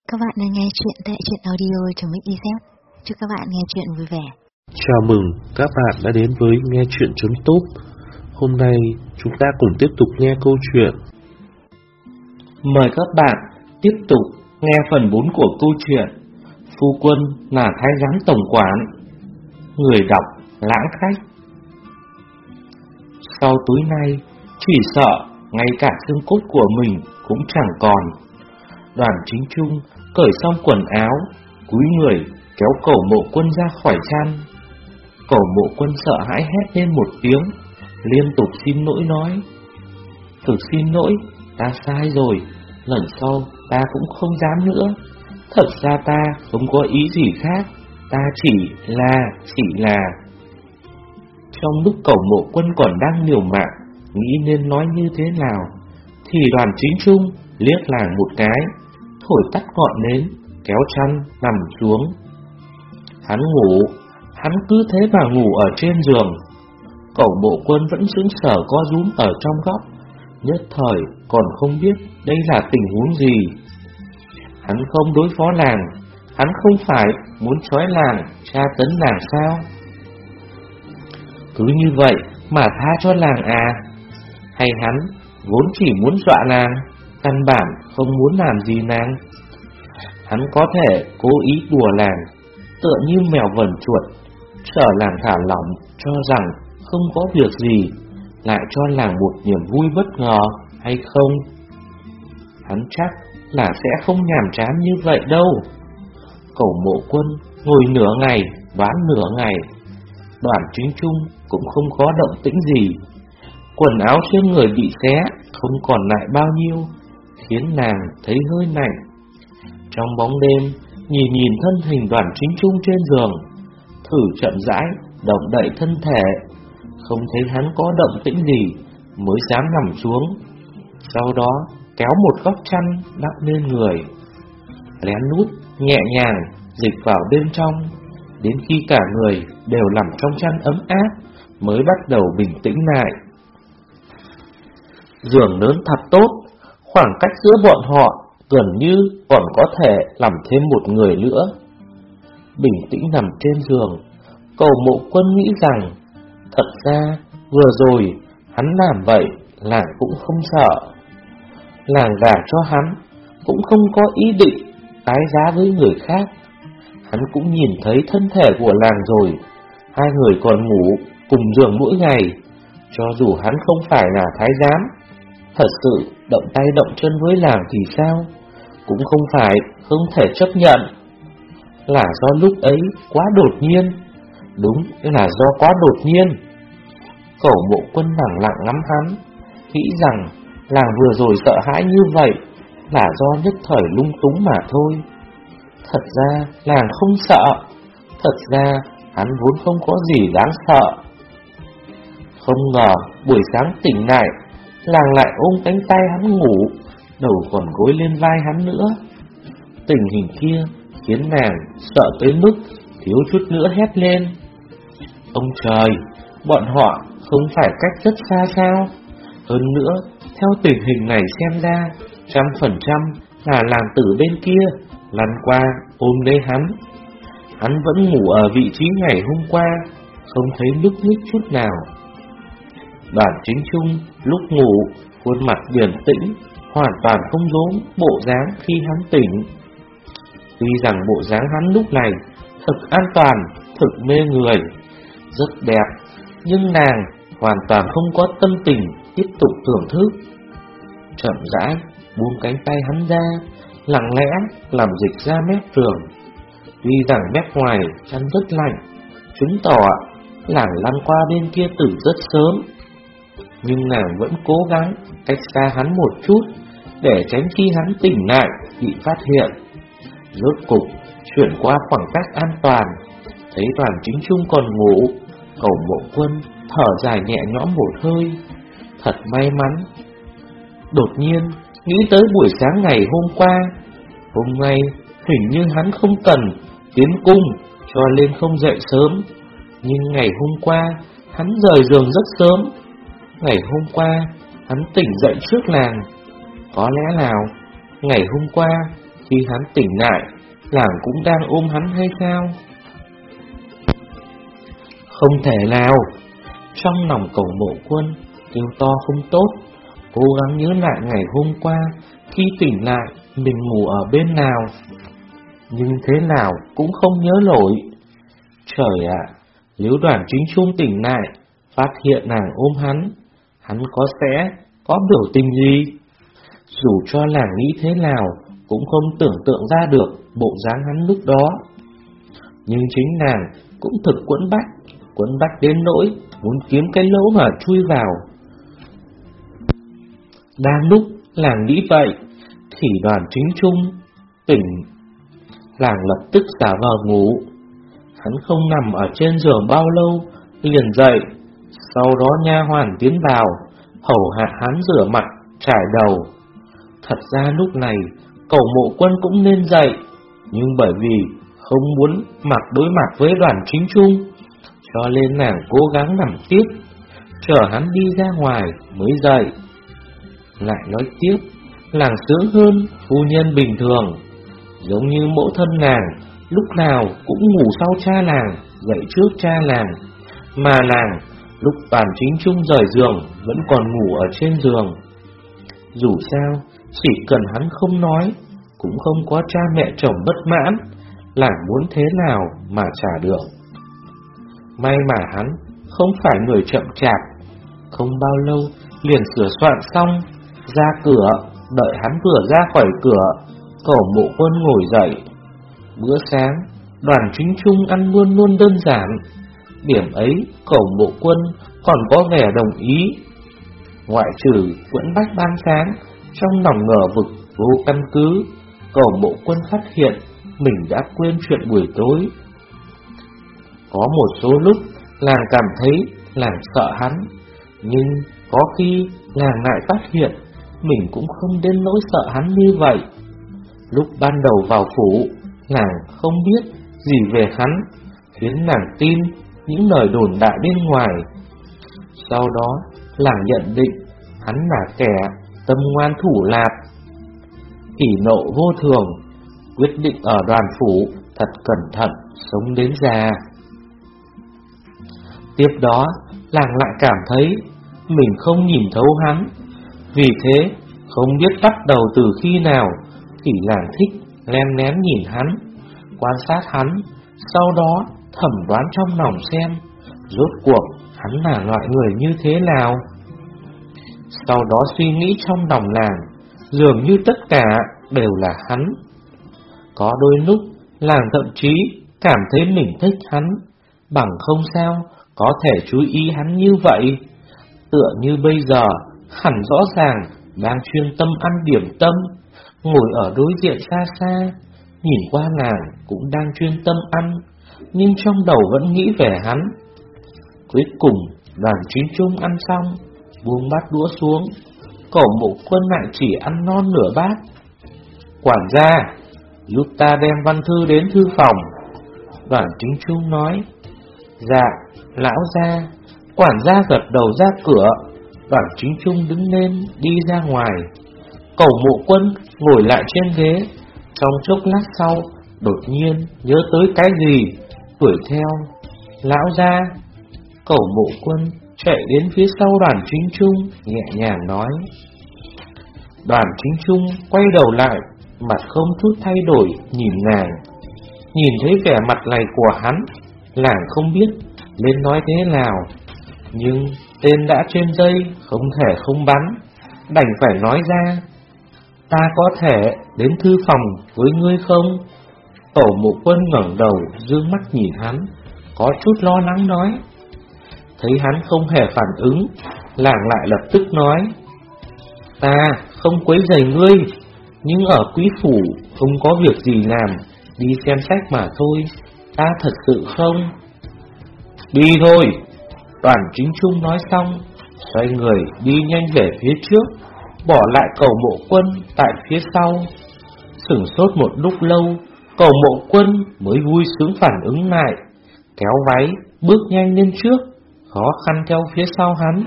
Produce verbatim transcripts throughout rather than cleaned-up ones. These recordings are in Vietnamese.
Các bạn đang nghe chuyện tại truyện audio.mixyz. Chúc các bạn nghe chuyện vui vẻ. Chào mừng các bạn đã đến với nghe chuyện.top. Hôm nay chúng ta cùng tiếp tục nghe câu chuyện. Mời các bạn tiếp tục nghe phần bốn của câu chuyện Phu Quân là Thái Giám Tổng Quản. Người đọc Lãng Khách. Sau tối nay, chỉ sợ ngay cả xương cốt của mình cũng chẳng còn. Đoàn Chính Trung cởi xong quần áo, cúi người kéo Cẩu Mộ Quân ra khỏi chăn. Cẩu Mộ Quân sợ hãi hét lên một tiếng, liên tục xin lỗi nói: "Thực xin lỗi, ta sai rồi, lần sau ta cũng không dám nữa. Thật ra ta không có ý gì khác, ta chỉ là, chỉ là..." Trong lúc Cẩu Mộ Quân còn đang liều mạng, nghĩ nên nói như thế nào, thì Đoàn Chính Trung liếc làng một cái, thổi tắt ngọn nến, kéo chăn nằm xuống. Hắn ngủ, hắn cứ thế mà ngủ ở trên giường. Cẩu Mộ Quân vẫn sững sờ co rúm ở trong góc, nhất thời còn không biết đây là tình huống gì. Hắn không đối phó làng, hắn không phải muốn trói làng, tra tấn làng sao? Cứ như vậy mà tha cho làng à? Hay hắn vốn chỉ muốn dọa làng, căn bản không muốn làm gì nàng? Hắn có thể cố ý đùa làng, tựa như mèo vần chuột, sợ làng thả lỏng, cho rằng không có việc gì, lại cho làng một niềm vui bất ngờ hay không? Hắn chắc là sẽ không nhàm chán như vậy đâu. Cẩu Mộ Quân ngồi nửa ngày, đoán nửa ngày. Đoàn Chính Trung cũng không có động tĩnh gì. Quần áo trên người bị xé, không còn lại bao nhiêu, khiến nàng thấy hơi lạnh. Trong bóng đêm, nhìn nhìn thân hình Đoàn Chính Trung trên giường, thử chậm rãi động đậy thân thể, không thấy hắn có động tĩnh gì, mới dám nằm xuống. Sau đó kéo một góc chăn đắp lên người, lén lút nhẹ nhàng dịch vào bên trong, đến khi cả người đều nằm trong chăn ấm áp, mới bắt đầu bình tĩnh lại. Giường lớn thật tốt, khoảng cách giữa bọn họ gần như còn có thể làm thêm một người nữa. Bình tĩnh nằm trên giường, Cẩu Mộ Quân nghĩ rằng thật ra vừa rồi hắn làm vậy làng cũng không sợ. Làng gả cho hắn cũng không có ý định tái giá với người khác. Hắn cũng nhìn thấy thân thể của làng rồi, hai người còn ngủ cùng giường mỗi ngày. Cho dù hắn không phải là thái giám, thật sự động tay động chân với làng thì sao, cũng không phải không thể chấp nhận. Là do lúc ấy quá đột nhiên, đúng là do quá đột nhiên. Cẩu Mộ Quân lặng lặng ngắm hắn, nghĩ rằng làng vừa rồi sợ hãi như vậy là do nhất thời lung túng mà thôi. Thật ra làng không sợ, thật ra hắn vốn không có gì đáng sợ. Không ngờ buổi sáng tỉnh lại, làng lại ôm cánh tay hắn ngủ, đầu còn gối lên vai hắn nữa. Tình hình kia khiến nàng sợ tới mức thiếu chút nữa hét lên: "Ông trời, bọn họ không phải cách rất xa sao? Hơn nữa, theo tình hình này xem ra, trăm phần trăm là làng tử bên kia lăn qua ôm lấy hắn. Hắn vẫn ngủ ở vị trí ngày hôm qua, không thấy lúc nhích chút nào." Đoàn Chính Trung lúc ngủ, khuôn mặt điềm tĩnh, hoàn toàn không giống bộ dáng khi hắn tỉnh. Tuy rằng bộ dáng hắn lúc này thực an toàn, thực mê người, rất đẹp, nhưng nàng hoàn toàn không có tâm tình tiếp tục thưởng thức. Chậm rãi buông cánh tay hắn ra, lặng lẽ làm dịch ra mép giường. Tuy rằng mép ngoài chăn rất lạnh, chứng tỏ làng lăn qua bên kia từ rất sớm, nhưng nàng vẫn cố gắng cách xa hắn một chút, để tránh khi hắn tỉnh lại bị phát hiện. Rốt cục chuyển qua khoảng cách an toàn, thấy Đoàn Chính Trung còn ngủ, Cẩu Mộ Quân thở dài nhẹ nhõm một hơi, thật may mắn. Đột nhiên nghĩ tới buổi sáng ngày hôm qua, hôm nay hình như hắn không cần tiến cung, cho nên không dậy sớm. Nhưng ngày hôm qua hắn rời giường rất sớm, ngày hôm qua hắn tỉnh dậy trước làng. Có lẽ nào ngày hôm qua Khi hắn tỉnh lại, làng cũng đang ôm hắn hay sao? Không thể nào. Trong lòng Cẩu Mộ Quân kêu to không tốt, cố gắng nhớ lại ngày hôm qua khi tỉnh lại mình ngủ ở bên nào, nhưng thế nào cũng không nhớ nổi. Trời ạ, nếu Đoàn Chính Trung tỉnh lại phát hiện nàng ôm hắn, hắn có sẽ có biểu tình gì? Dù cho làng nghĩ thế nào cũng không tưởng tượng ra được bộ dáng hắn lúc đó. Nhưng chính nàng cũng thực quẫn bách, quẫn bách đến nỗi muốn kiếm cái lỗ mà chui vào. Đang lúc làng nghĩ vậy thì Đoàn Chính Trung tỉnh. Làng lập tức giả vờ ngủ. Hắn không nằm ở trên giường bao lâu liền dậy. Sau đó nha hoàn tiến vào hầu hạ hắn rửa mặt, trải đầu. Thật ra lúc này Cẩu Mộ Quân cũng nên dậy, nhưng bởi vì không muốn mặt đối mặt với Đoàn Chính Trung, cho nên nàng cố gắng nằm tiếp, chờ hắn đi ra ngoài mới dậy. Lại nói tiếp, làng sướng hơn phu nhân bình thường, giống như mẫu thân nàng lúc nào cũng ngủ sau cha làng, dậy trước cha làng, mà làng lúc Đoàn Chính Trung rời giường vẫn còn ngủ ở trên giường. Dù sao, chỉ cần hắn không nói, cũng không có cha mẹ chồng bất mãn, làng muốn thế nào mà trả được. May mà hắn không phải người chậm chạp, không bao lâu liền sửa soạn xong, ra cửa. Đợi hắn vừa ra khỏi cửa, Cẩu Mộ Quân ngồi dậy. Bữa sáng, Đoàn Chính Trung ăn luôn luôn đơn giản. Điểm ấy Cẩu Mộ Quân còn có vẻ đồng ý. Ngoại trừ quẫn bách ban sáng, trong lòng ngờ vực vô căn cứ, Cẩu Mộ Quân phát hiện mình đã quên chuyện buổi tối. Có một số lúc làng cảm thấy làng sợ hắn, nhưng có khi làng lại phát hiện mình cũng không đến nỗi sợ hắn như vậy. Lúc ban đầu vào phủ, làng không biết gì về hắn, khiến nàng tin những lời đồn đại bên ngoài. Sau đó làng nhận định hắn là kẻ tâm ngoan thủ lạt, kỷ nộ vô thường, quyết định ở Đoàn phủ thật cẩn thận sống đến già. Tiếp đó làng lại cảm thấy mình không nhìn thấu hắn. Vì thế không biết bắt đầu từ khi nào thì làng thích len lén nhìn hắn, quan sát hắn, sau đó thẩm đoán trong lòng xem rốt cuộc hắn là loại người như thế nào. Sau đó suy nghĩ trong lòng làng, dường như tất cả đều là hắn. Có đôi lúc làng thậm chí cảm thấy mình thích hắn, bằng không sao có thể chú ý hắn như vậy. Tựa như bây giờ hẳn rõ ràng đang chuyên tâm ăn điểm tâm, ngồi ở đối diện xa xa, nhìn qua làng cũng đang chuyên tâm ăn, nhưng trong đầu vẫn nghĩ về hắn. Cuối cùng Đoàn Chính Trung ăn xong, buông bát đũa xuống, Cẩu Mộ Quân lại chỉ ăn non nửa bát. Quản gia, giúp ta đem văn thư đến thư phòng. Đoàn Chính Trung nói. Dạ, lão gia. Quản gia gật đầu ra cửa. Đoàn Chính Trung đứng lên đi ra ngoài. Cẩu Mộ Quân ngồi lại trên ghế. Trong chốc lát sau, đột nhiên nhớ tới cái gì, đuổi theo. Lão gia. Cẩu Mộ Quân chạy đến phía sau Đoàn Chính Trung, nhẹ nhàng nói. Đoàn Chính Trung quay đầu lại, mặt không chút thay đổi nhìn nàng. Nhìn thấy vẻ mặt này của hắn, làng không biết nên nói thế nào, nhưng tên đã trên dây không thể không bắn, đành phải nói ra. Ta có thể đến thư phòng với ngươi không? Cẩu Mộ Quân ngẩng đầu dương mắt nhìn hắn, có chút lo lắng nói. Thấy hắn không hề phản ứng, làng lại lập tức nói. Ta không quấy rầy ngươi, nhưng ở quý phủ không có việc gì làm, đi xem sách mà thôi, ta thật sự không. Đi thôi. Đoàn Chính Trung nói xong, xoay người đi nhanh về phía trước, bỏ lại Cẩu Mộ Quân tại phía sau. Sửng sốt một lúc lâu, Cẩu Mộ Quân mới vui sướng phản ứng lại, kéo váy bước nhanh lên trước, khó khăn theo phía sau hắn.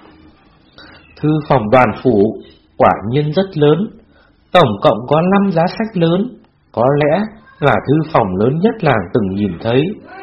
Thư phòng Đoàn phủ quả nhiên rất lớn, tổng cộng có năm giá sách lớn, có lẽ là thư phòng lớn nhất làng từng nhìn thấy.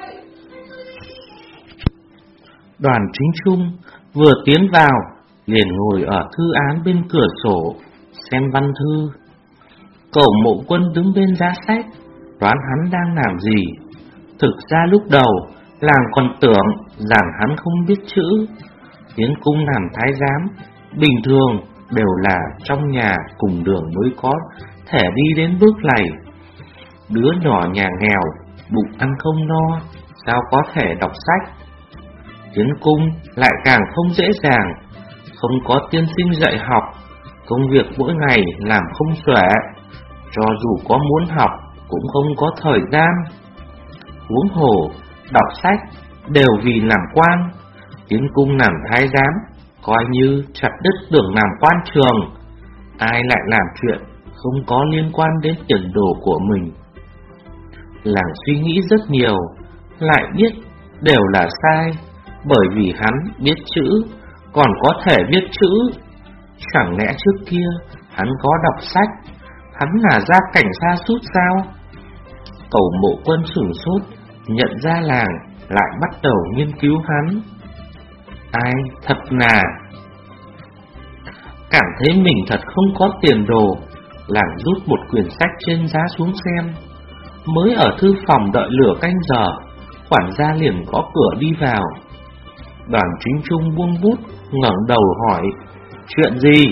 Đoàn Chính Trung vừa tiến vào liền ngồi ở thư án bên cửa sổ xem văn thư. Cẩu Mộ Quân đứng bên giá sách, đoán hắn đang làm gì. Thực ra lúc đầu làng còn tưởng rằng hắn không biết chữ. Tiến cung làm thái giám bình thường đều là trong nhà cùng đường mới có thể đi đến bước này. Đứa nhỏ nhà nghèo, bụng ăn không no, sao có thể đọc sách. Tiến cung lại càng không dễ dàng, không có tiên sinh dạy học, công việc mỗi ngày làm không xuể, cho dù có muốn học cũng không có thời gian. Huống hồ đọc sách đều vì làm quan, tiến cung làm thái giám coi như chặt đứt đường làm quan trường. Ai lại làm chuyện không có liên quan đến tiền đồ của mình. Làng suy nghĩ rất nhiều, lại biết đều là sai, bởi vì hắn biết chữ, còn có thể viết chữ. Chẳng lẽ trước kia hắn có đọc sách, hắn là gia cảnh sa sút sao? Cẩu Mộ Quân sửng sốt, nhận ra làng, lại bắt đầu nghiên cứu hắn. Ai thật là cảm thấy mình thật không có tiền đồ, làng rút một quyển sách trên giá xuống xem. Mới ở thư phòng đợi lửa canh giờ, quản gia liền gõ cửa đi vào. Đoàn Chính Trung buông bút, ngẩng đầu hỏi, chuyện gì?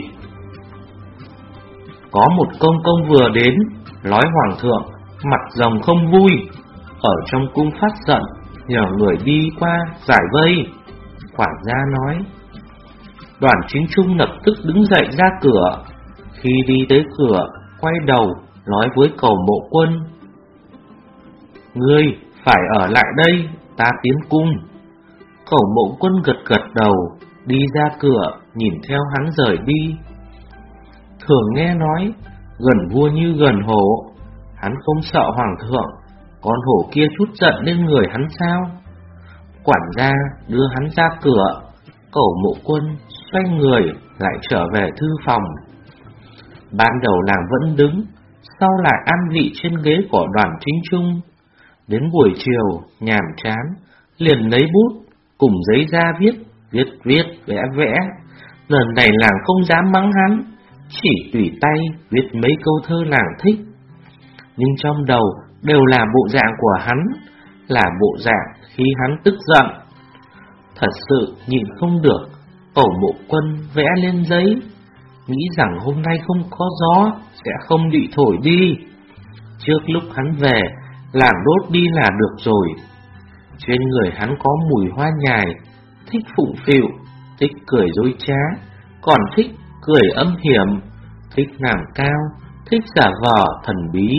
Có một công công vừa đến, nói hoàng thượng mặt rồng không vui, ở trong cung phát giận, nhờ người đi qua giải vây. Quản gia nói. Đoàn Chính Trung lập tức đứng dậy ra cửa. Khi đi tới cửa, quay đầu nói với Cẩu Mộ Quân, ngươi phải ở lại đây, ta tiến cung. Cẩu Mộ Quân gật gật đầu, đi ra cửa, nhìn theo hắn rời đi. Thường nghe nói, gần vua như gần hổ, hắn không sợ hoàng thượng, con hổ kia chút giận lên người hắn sao? Quản gia đưa hắn ra cửa, Cẩu Mộ Quân xoay người lại trở về thư phòng. Ban đầu làng vẫn đứng, sau lại an vị trên ghế của Đoàn Chính Trung. Đến buổi chiều nhàm chán, liền lấy bút cùng giấy ra viết, viết viết vẽ vẽ. Lần này làng không dám mắng hắn, chỉ tùy tay viết mấy câu thơ làng thích. Nhưng trong đầu đều là bộ dạng của hắn, là bộ dạng khi hắn tức giận. Thật sự nhịn không được, Cẩu Mộ Quân vẽ lên giấy, nghĩ rằng hôm nay không có gió sẽ không bị thổi đi. Trước lúc hắn về, làm đốt đi là được rồi. Trên người hắn có mùi hoa nhài, thích phụng phịu, thích cười dối trá, còn thích cười âm hiểm, thích làm cao, thích giả vờ thần bí.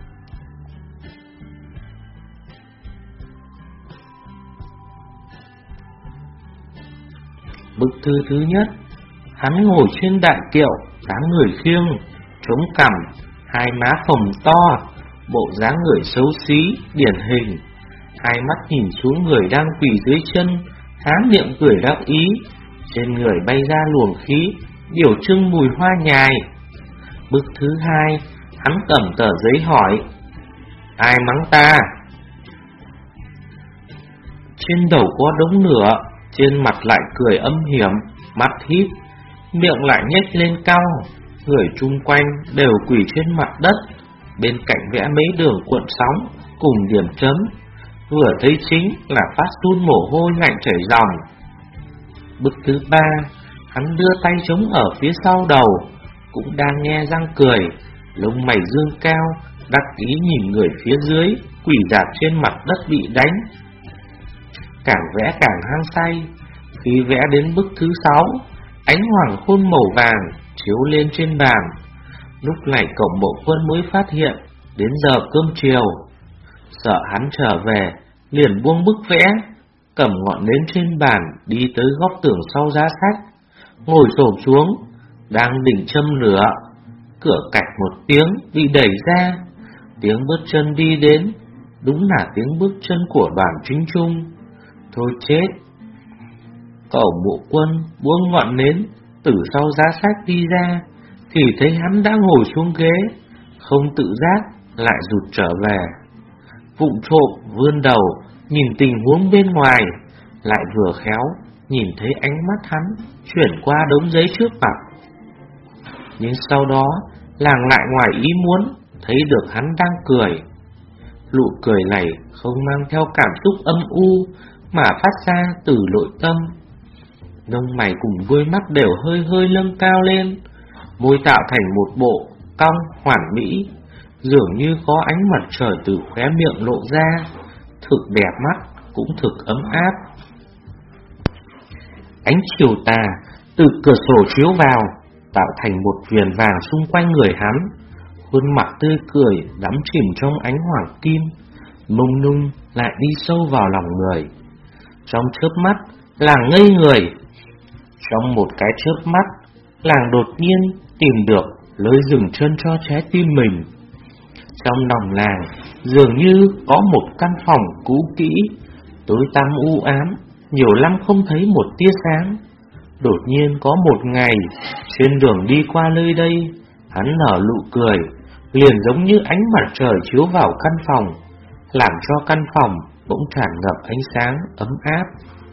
Bức thư thứ nhất, hắn ngồi trên đại kiệu, dáng người khiêng, chống cằm, hai má phồng to, bộ dáng người xấu xí, điển hình. Hai mắt nhìn xuống người đang quỳ dưới chân, há miệng cười đắc ý, trên người bay ra luồng khí, biểu trưng mùi hoa nhài. Bức thứ hai, hắn cầm tờ giấy hỏi, ai mắng ta? Trên đầu có đống lửa, trên mặt lại cười âm hiểm, mắt híp, miệng lại nhếch lên cao. Người chung quanh đều quỳ trên mặt đất, bên cạnh vẽ mấy đường cuộn sóng cùng điểm chấm. Vừa thấy chính là phát run mồ hôi lạnh chảy ròng. Bức thứ ba, hắn đưa tay chống ở phía sau đầu, cũng đang nghe răng cười, lông mày dương cao, đắc ý nhìn người phía dưới quỳ dạp trên mặt đất bị đánh. Càng vẽ càng hăng say. Khi vẽ đến bức thứ sáu, ánh hoàng hôn màu vàng chiếu lên trên bàn. Lúc này Cẩu Mộ Quân mới phát hiện đến giờ cơm chiều. Sợ hắn trở về, liền buông bức vẽ, cầm ngọn nến trên bàn đi tới góc tường sau giá sách, ngồi xổm xuống, đang định châm lửa. Cửa cạch một tiếng bị đẩy ra, tiếng bước chân đi đến, đúng là tiếng bước chân của Đoàn Chính Trung. Thôi chết! Cẩu Mộ Quân buông ngọn nến từ sau giá sách đi ra, thì thấy hắn đã ngồi xuống ghế, không tự giác lại rụt trở về. Vụng trộm vươn đầu nhìn tình huống bên ngoài, lại vừa khéo nhìn thấy ánh mắt hắn chuyển qua đống giấy trước mặt. Nhưng sau đó làng lại ngoài ý muốn thấy được hắn đang cười. Nụ cười này không mang theo cảm xúc âm u, mà phát ra từ nội tâm. Lông mày cùng đuôi mắt đều hơi hơi nâng cao lên, môi tạo thành một bộ cong hoàn mỹ, dường như có ánh mặt trời từ khóe miệng lộ ra, thực đẹp mắt cũng thực ấm áp. Ánh chiều tà từ cửa sổ chiếu vào, tạo thành một viền vàng xung quanh người hắn. Khuôn mặt tươi cười đắm chìm trong ánh hoàng kim, mông lung lại đi sâu vào lòng người. Trong chớp mắt, làng ngây người. Trong một cái chớp mắt, làng đột nhiên tìm được lối dừng chân cho trái tim mình. Trong lòng làng dường như có một căn phòng cũ kỹ, tối tăm u ám, nhiều năm không thấy một tia sáng. Đột nhiên có một ngày, trên đường đi qua nơi đây, hắn nở nụ cười, liền giống như ánh mặt trời chiếu vào căn phòng, làm cho căn phòng bỗng tràn ngập ánh sáng ấm áp.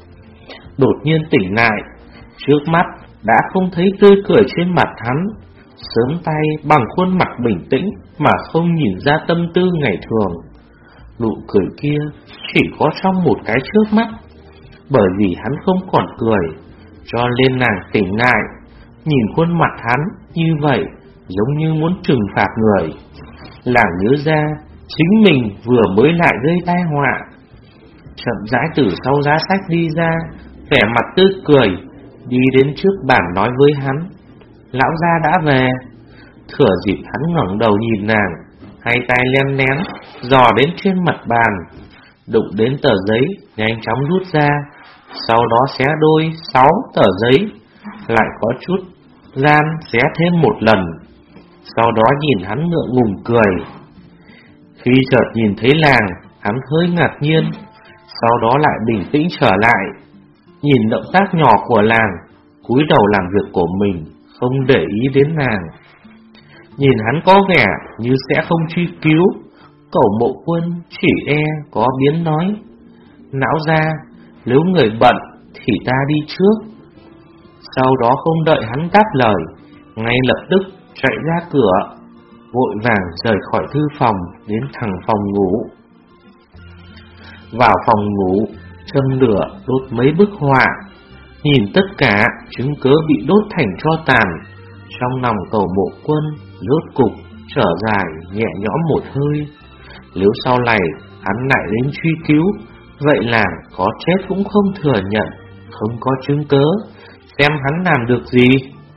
Đột nhiên tỉnh lại, trước mắt đã không thấy tươi cười trên mặt hắn, sớm tay bằng khuôn mặt bình tĩnh mà không nhìn ra tâm tư ngày thường. Nụ cười kia chỉ có trong một cái trước mắt, bởi vì hắn không còn cười, cho nên nàng tỉnh lại, nhìn khuôn mặt hắn như vậy giống như muốn trừng phạt người. Nàng nhớ ra chính mình vừa mới lại gây tai họa, chậm rãi từ sau giá sách đi ra, vẻ mặt tươi cười, đi đến trước bàn nói với hắn: lão gia đã về. Thừa dịp hắn ngẩng đầu nhìn nàng, hai tay len lén dò đến trên mặt bàn, đụng đến tờ giấy nhanh chóng rút ra, sau đó xé đôi sáu tờ giấy, lại có chút gian xé thêm một lần, sau đó nhìn hắn ngượng ngùng cười. Khi chợt nhìn thấy làng, hắn hơi ngạc nhiên, sau đó lại bình tĩnh trở lại, nhìn động tác nhỏ của làng, cúi đầu làm việc của mình, không để ý đến nàng. Nhìn hắn có vẻ như sẽ không truy cứu, Cẩu Mộ Quân chỉ e có biến nói: lão gia, nếu người bận thì ta đi trước. Sau đó không đợi hắn đáp lời, ngay lập tức chạy ra cửa, vội vàng rời khỏi thư phòng đến thẳng phòng ngủ. Vào phòng ngủ, châm lửa đốt mấy bức họa, nhìn tất cả chứng cớ bị đốt thành tro tàn, trong lòng Cẩu Mộ Quân rốt cục trở dài nhẹ nhõm một hơi. Nếu sau này hắn lại đến truy cứu, vậy là có chết cũng không thừa nhận, không có chứng cớ, xem hắn làm được gì.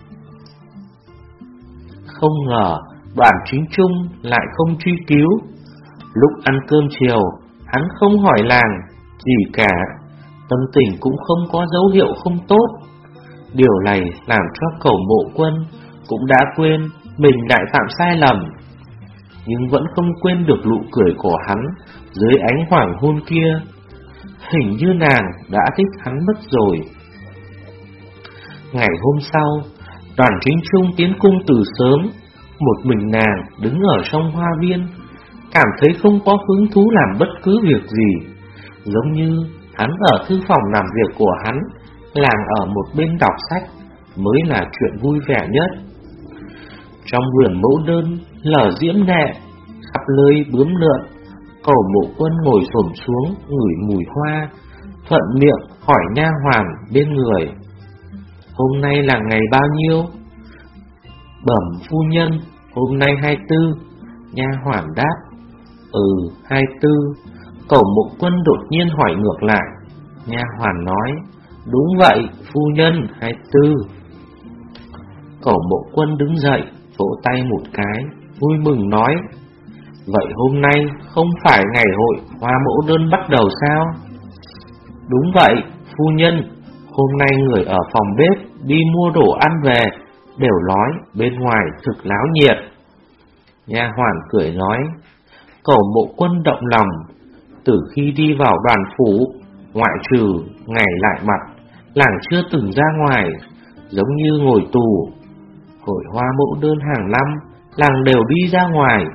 Không ngờ Đoàn Chính Trung lại không truy cứu. Lúc ăn cơm chiều, hắn không hỏi làng gì cả, tâm tình cũng không có dấu hiệu không tốt. Điều này làm cho Cẩu Mộ Quân cũng đã quên mình lại phạm sai lầm, nhưng vẫn không quên được nụ cười của hắn dưới ánh hoàng hôn kia. Hình như nàng đã thích hắn mất rồi. Ngày hôm sau, Đoàn Chính Trung tiến cung từ sớm, một mình nàng đứng ở trong hoa viên, cảm thấy không có hứng thú làm bất cứ việc gì, giống như hắn ở thư phòng làm việc của hắn, làng ở một bên đọc sách mới là chuyện vui vẻ nhất. Trong vườn mẫu đơn lở diễm lệ, khắp nơi bướm lượn, Cẩu Mộ Quân ngồi xổm xuống ngửi mùi hoa, thuận miệng hỏi nha hoàn bên người: hôm nay là ngày bao nhiêu? Bẩm phu nhân, hôm nay hai tư. Nha hoàn đáp: ừ, hai tư. Cẩu Mộ Quân đột nhiên hỏi ngược lại. Nha hoàn nói: đúng vậy, phu nhân, hai tư. Cẩu Mộ Quân đứng dậy, vỗ tay một cái, vui mừng nói: vậy hôm nay không phải ngày hội hoa mẫu đơn bắt đầu sao? Đúng vậy, phu nhân, hôm nay người ở phòng bếp đi mua đồ ăn về đều nói bên ngoài thực náo nhiệt. Nha hoàn cười nói. Cẩu Mộ Quân động lòng, từ khi đi vào Đoàn phủ, ngoại trừ ngày lại mặt, làng chưa từng ra ngoài, giống như ngồi tù. Hội hoa mẫu đơn hàng năm, làng đều đi ra ngoài,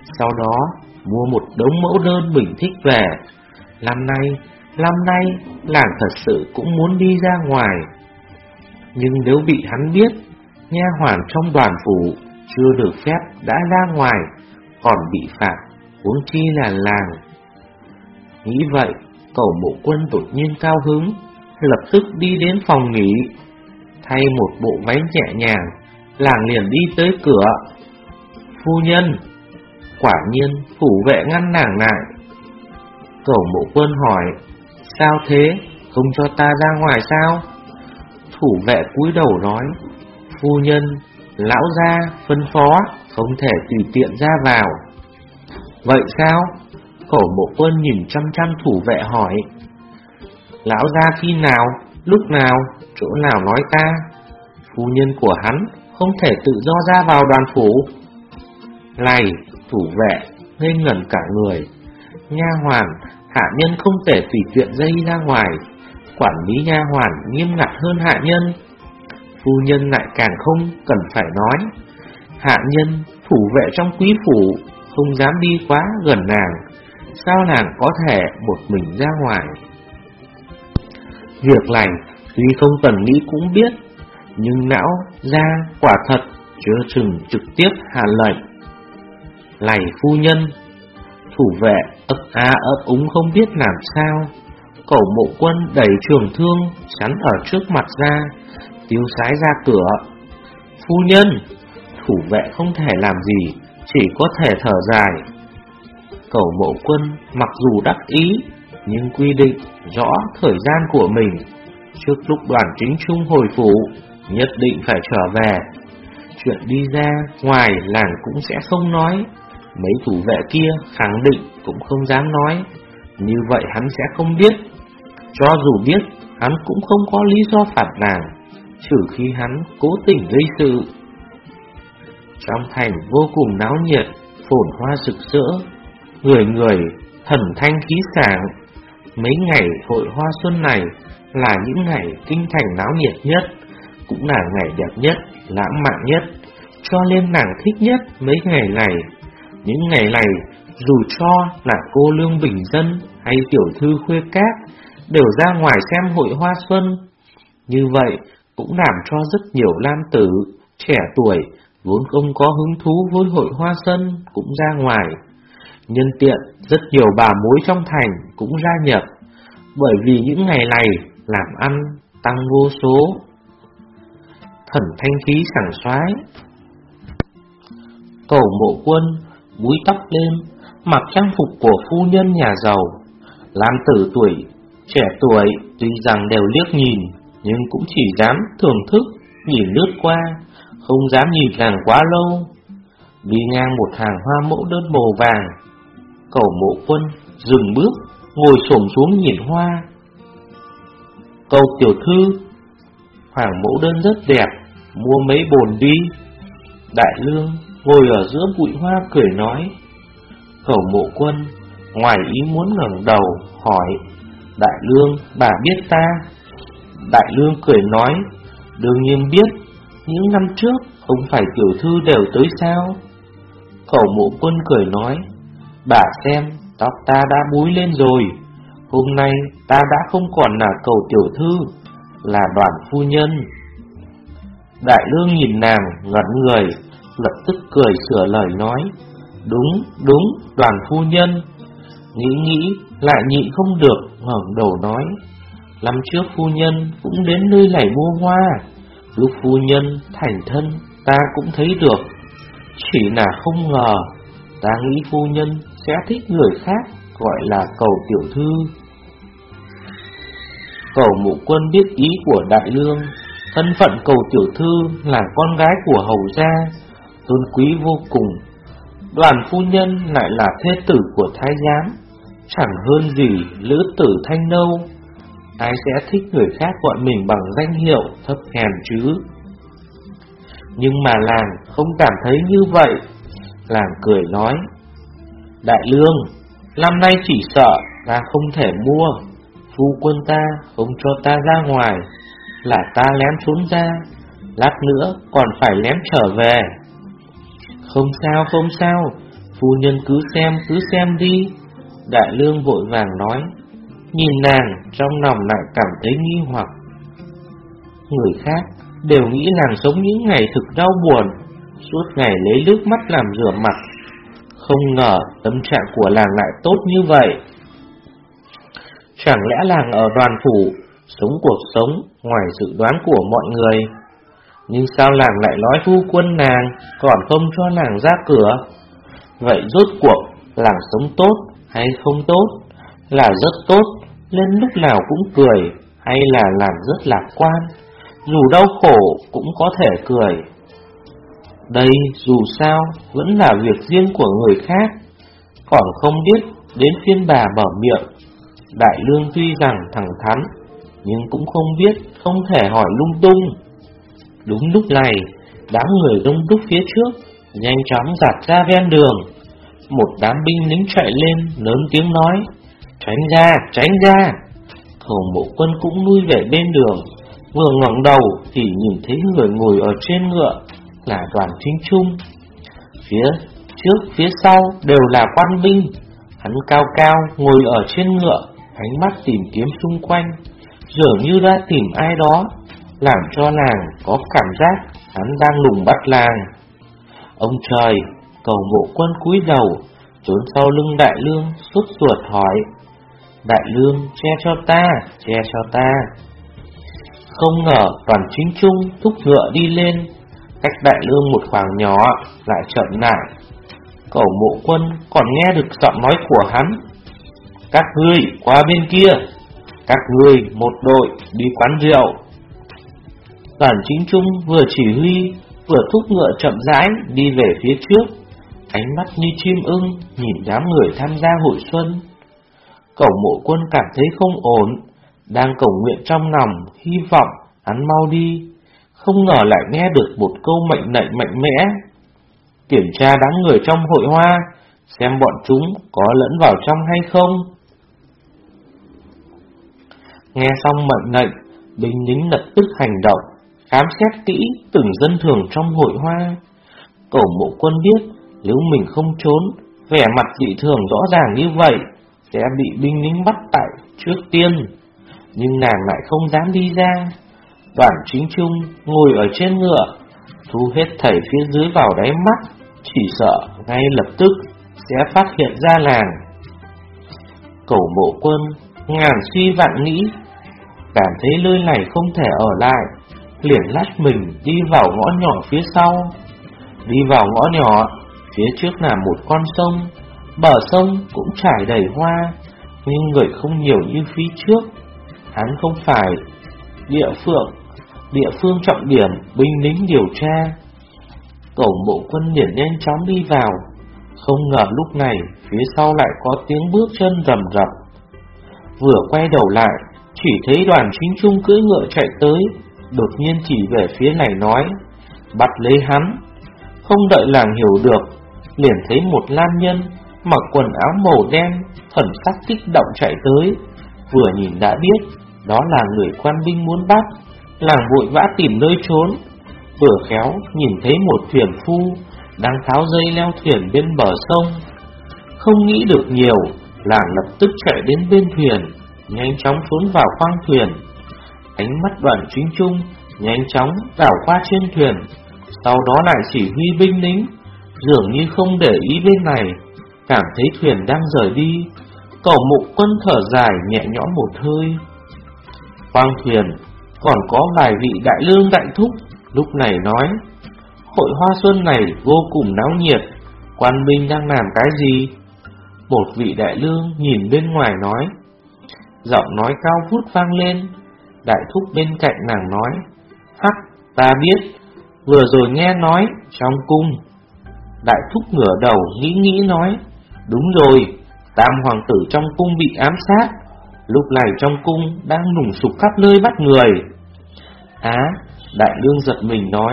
Sau đó mua một đống mẫu đơn mình thích về. Năm nay, năm nay làng thật sự cũng muốn đi ra ngoài. Nhưng nếu bị hắn biết nha hoàn trong đoàn phủ chưa được phép đã ra ngoài, còn bị phạt, huống chi là làng. Nghĩ vậy, Cẩu Mộ Quân đột nhiên cao hứng, lập tức đi đến phòng nghỉ. Thay một bộ váy nhẹ nhàng, làng liền đi tới cửa. Phu nhân. Quả nhiên thủ vệ ngăn nàng lại. Cẩu Mộ Quân hỏi, sao thế, không cho ta ra ngoài sao? Thủ vệ cúi đầu nói, phu nhân, lão gia phân phó không thể tùy tiện ra vào. Vậy sao? Cẩu Mộ Quân nhìn chăm chăm thủ vệ hỏi, lão gia khi nào, lúc nào, chỗ nào nói ta? Phu nhân của hắn không thể tự do ra vào đoàn phủ. Này, thủ vệ ngây ngẩn cả người. Nha hoàn, hạ nhân không thể tùy tiện dây ra ngoài. Quản lý nha hoàn nghiêm ngặt hơn hạ nhân. Phu nhân lại càng không cần phải nói. Hạ nhân, thủ vệ trong quý phủ không dám đi quá gần nàng. Sao nàng có thể một mình ra ngoài? Việc này tuy không cần nghĩ cũng biết, nhưng não ra quả thật chưa chừng trực tiếp hạ lệnh. Này phu nhân. Thủ vệ ấp a ấp úng không biết làm sao. Cẩu Mộ Quân đẩy trường thương chắn ở trước mặt ra, tiêu sái ra cửa. Phu nhân. Thủ vệ không thể làm gì, chỉ có thể thở dài. Cẩu Mộ Quân mặc dù đắc ý, nhưng quy định rõ thời gian của mình. Trước lúc đoàn chính trung hồi phủ, nhất định phải trở về. Chuyện đi ra ngoài làng cũng sẽ không nói. Mấy thủ vệ kia khẳng định cũng không dám nói. Như vậy hắn sẽ không biết. Cho dù biết, hắn cũng không có lý do phạt nàng, trừ khi hắn cố tình gây sự. Trong thành vô cùng náo nhiệt, phồn hoa rực rỡ, người người thần thanh khí sảng. Mấy ngày hội hoa xuân này là những ngày kinh thành náo nhiệt nhất, cũng là ngày đẹp nhất, lãng mạn nhất, cho nên nàng thích nhất mấy ngày này. Những ngày này, dù cho là cô lương bình dân hay tiểu thư khuê cát, đều ra ngoài xem hội hoa xuân. Như vậy cũng làm cho rất nhiều nam tử trẻ tuổi vốn không có hứng thú với hội hoa xuân cũng ra ngoài. Nhân tiện rất nhiều bà mối trong thành cũng gia nhập, bởi vì những ngày này làm ăn tăng vô số. Thần thanh khí sảng khoái. Cẩu Mộ Quân búi tóc lên, mặc trang phục của phu nhân nhà giàu. Nam tử tuổi trẻ tuổi tuy rằng đều liếc nhìn, nhưng cũng chỉ dám thưởng thức, nhìn lướt qua, không dám nhìn nàng quá lâu. Đi ngang một hàng hoa mẫu đơn màu vàng, Cẩu Mộ Quân dừng bước, ngồi xổm xuống nhìn hoa. Cầu tiểu thư, hoàng mẫu đơn rất đẹp, mua mấy bồn đi. Đại lương ngồi ở giữa bụi hoa cười nói. Cẩu Mộ Quân ngoài ý muốn ngẩng đầu hỏi, đại lương bà biết ta? Đại lương cười nói, đương nhiên biết, những năm trước không phải tiểu thư đều tới sao? Cẩu Mộ Quân cười nói, bà xem tóc ta đã búi lên rồi, hôm nay ta đã không còn là Cẩu tiểu thư, là Đoàn phu nhân. Đại lương nhìn nàng ngẩn người, lập tức cười sửa lời nói, đúng, đúng, Đoàn phu nhân. Nghĩ nghĩ lại nhịn không được, ngẩng đầu nói, năm trước phu nhân cũng đến nơi này mua hoa, lúc phu nhân thành thân ta cũng thấy được, chỉ là không ngờ, ta nghĩ phu nhân sẽ thích người khác gọi là Cẩu tiểu thư. Cẩu Mộ Quân biết ý của đại lương, thân phận Cẩu tiểu thư là con gái của hầu gia, tôn quý vô cùng. Đoàn phu nhân lại là thê tử của thái giám, chẳng hơn gì lữ tử thanh nâu. Ai sẽ thích người khác gọi mình bằng danh hiệu thấp hèn chứ? Nhưng mà làng không cảm thấy như vậy. Làng cười nói, đại lương, năm nay chỉ sợ ta không thể mua, phu quân ta không cho ta ra ngoài, là ta lén trốn ra, lát nữa còn phải lén trở về. Không sao, không sao, Phu nhân cứ xem, cứ xem đi. Đại Lương vội vàng nói. Nhìn nàng, trong lòng lại cảm thấy nghi hoặc. Người khác đều nghĩ nàng sống những ngày thực đau buồn, suốt ngày lấy nước mắt làm rửa mặt. Không ngờ tâm trạng của nàng lại tốt như vậy. Chẳng lẽ nàng ở đoàn phủ sống cuộc sống ngoài dự đoán của mọi người? Nhưng sao nàng lại nói phu quân nàng còn không cho nàng ra cửa? Vậy rốt cuộc nàng sống tốt hay không tốt? Là rất tốt nên lúc nào cũng cười, hay là làm rất lạc quan, dù đau khổ cũng có thể cười? Đây dù sao vẫn là việc riêng của người khác, còn không biết đến phiên bà mở miệng. Đại Lương tuy rằng thẳng thắn, nhưng cũng không biết không thể hỏi lung tung. Đúng lúc này, đám người đông đúc phía trước nhanh chóng dạt ra ven đường. Một đám binh lính chạy lên lớn tiếng nói: Tránh ra, tránh ra. Khẩu Mộ Quân cũng lui về bên đường. Vừa ngẩng đầu thì nhìn thấy người ngồi ở trên ngựa là Đoàn Chính Trung. Phía trước phía sau đều là quan binh. Hắn cao cao ngồi ở trên ngựa, ánh mắt tìm kiếm xung quanh, dường như đã tìm ai đó, làm cho nàng có cảm giác hắn đang lùng bắt nàng. Ông trời! Khẩu Mộ Quân cúi đầu trốn sau lưng Đại Lương, sốt ruột hỏi: Đại Lương, che cho ta, che cho ta. Không ngờ Đoàn Chính Trung thúc ngựa đi lên, cách Đại Lương một khoảng nhỏ lại chậm lại. Khẩu Mộ Quân còn nghe được giọng nói của hắn: Các ngươi qua bên kia, các ngươi một đội đi quán rượu. Đoàn Chính Trung vừa chỉ huy vừa thúc ngựa chậm rãi đi về phía trước, ánh mắt như chim ưng nhìn đám người tham gia hội xuân. Khẩu Mộ Quân cảm thấy không ổn, đang cầu nguyện trong lòng, hy vọng hắn mau đi. Không ngờ lại nghe được một câu mệnh lệnh mạnh mẽ: Kiểm tra đám người trong hội hoa, xem bọn chúng có lẫn vào trong hay không. Nghe xong mệnh lệnh, binh lính lập tức hành động, khám xét kỹ từng dân thường trong hội hoa. Khẩu Mộ Quân biết nếu mình không trốn, vẻ mặt dị thường rõ ràng như vậy sẽ bị binh lính bắt tại trước tiên. Nhưng nàng lại không dám đi ra. Đoàn Chính Trung ngồi ở trên ngựa, thu hết thảy phía dưới vào đáy mắt, chỉ sợ ngay lập tức sẽ phát hiện ra nàng. Khẩu Mộ Quân ngàn suy vạn nghĩ, cảm thấy nơi này không thể ở lại, liền lách mình đi vào ngõ nhỏ phía sau. Đi vào ngõ nhỏ, phía trước là một con sông, bờ sông cũng trải đầy hoa, nhưng người không nhiều như phía trước. Hắn không phải địa phương, địa phương trọng điểm binh lính điều tra. Khẩu Mộ Quân liền nhanh chóng đi vào. Không ngờ lúc này phía sau lại có tiếng bước chân rầm rập. Vừa quay đầu lại, chỉ thấy Đoàn Chính Trung cưỡi ngựa chạy tới, đột nhiên chỉ về phía này nói: Bắt lấy hắn. Không đợi nàng hiểu được, liền thấy một nam nhân mặc quần áo màu đen, thần sắc kích động chạy tới. Vừa nhìn đã biết đó là người quan binh muốn bắt. Nàng vội vã tìm nơi trốn, vừa khéo nhìn thấy một thuyền phu đang tháo dây leo thuyền bên bờ sông. Không nghĩ được nhiều, nàng lập tức chạy đến bên thuyền, nhanh chóng trốn vào khoang thuyền. Ánh mắt Đoàn Chính Trung nhanh chóng đảo qua trên thuyền, sau đó lại chỉ huy binh lính, dường như không để ý bên này. Cảm thấy thuyền đang rời đi, Khẩu Mộ Quân thở dài nhẹ nhõm một hơi. Khoang thuyền còn có vài vị đại lương đại thúc lúc này nói: Hội hoa xuân này vô cùng náo nhiệt, quan binh đang làm cái gì? Một vị đại lương nhìn bên ngoài nói. Giọng nói cao vút vang lên. Đại thúc bên cạnh nàng nói: Hắc, ta biết, vừa rồi nghe nói trong cung. Đại thúc ngửa đầu nghĩ nghĩ nói: Đúng rồi, tam hoàng tử trong cung bị ám sát, lúc này trong cung đang lùng sục khắp nơi bắt người. Á, đại lương giật mình nói: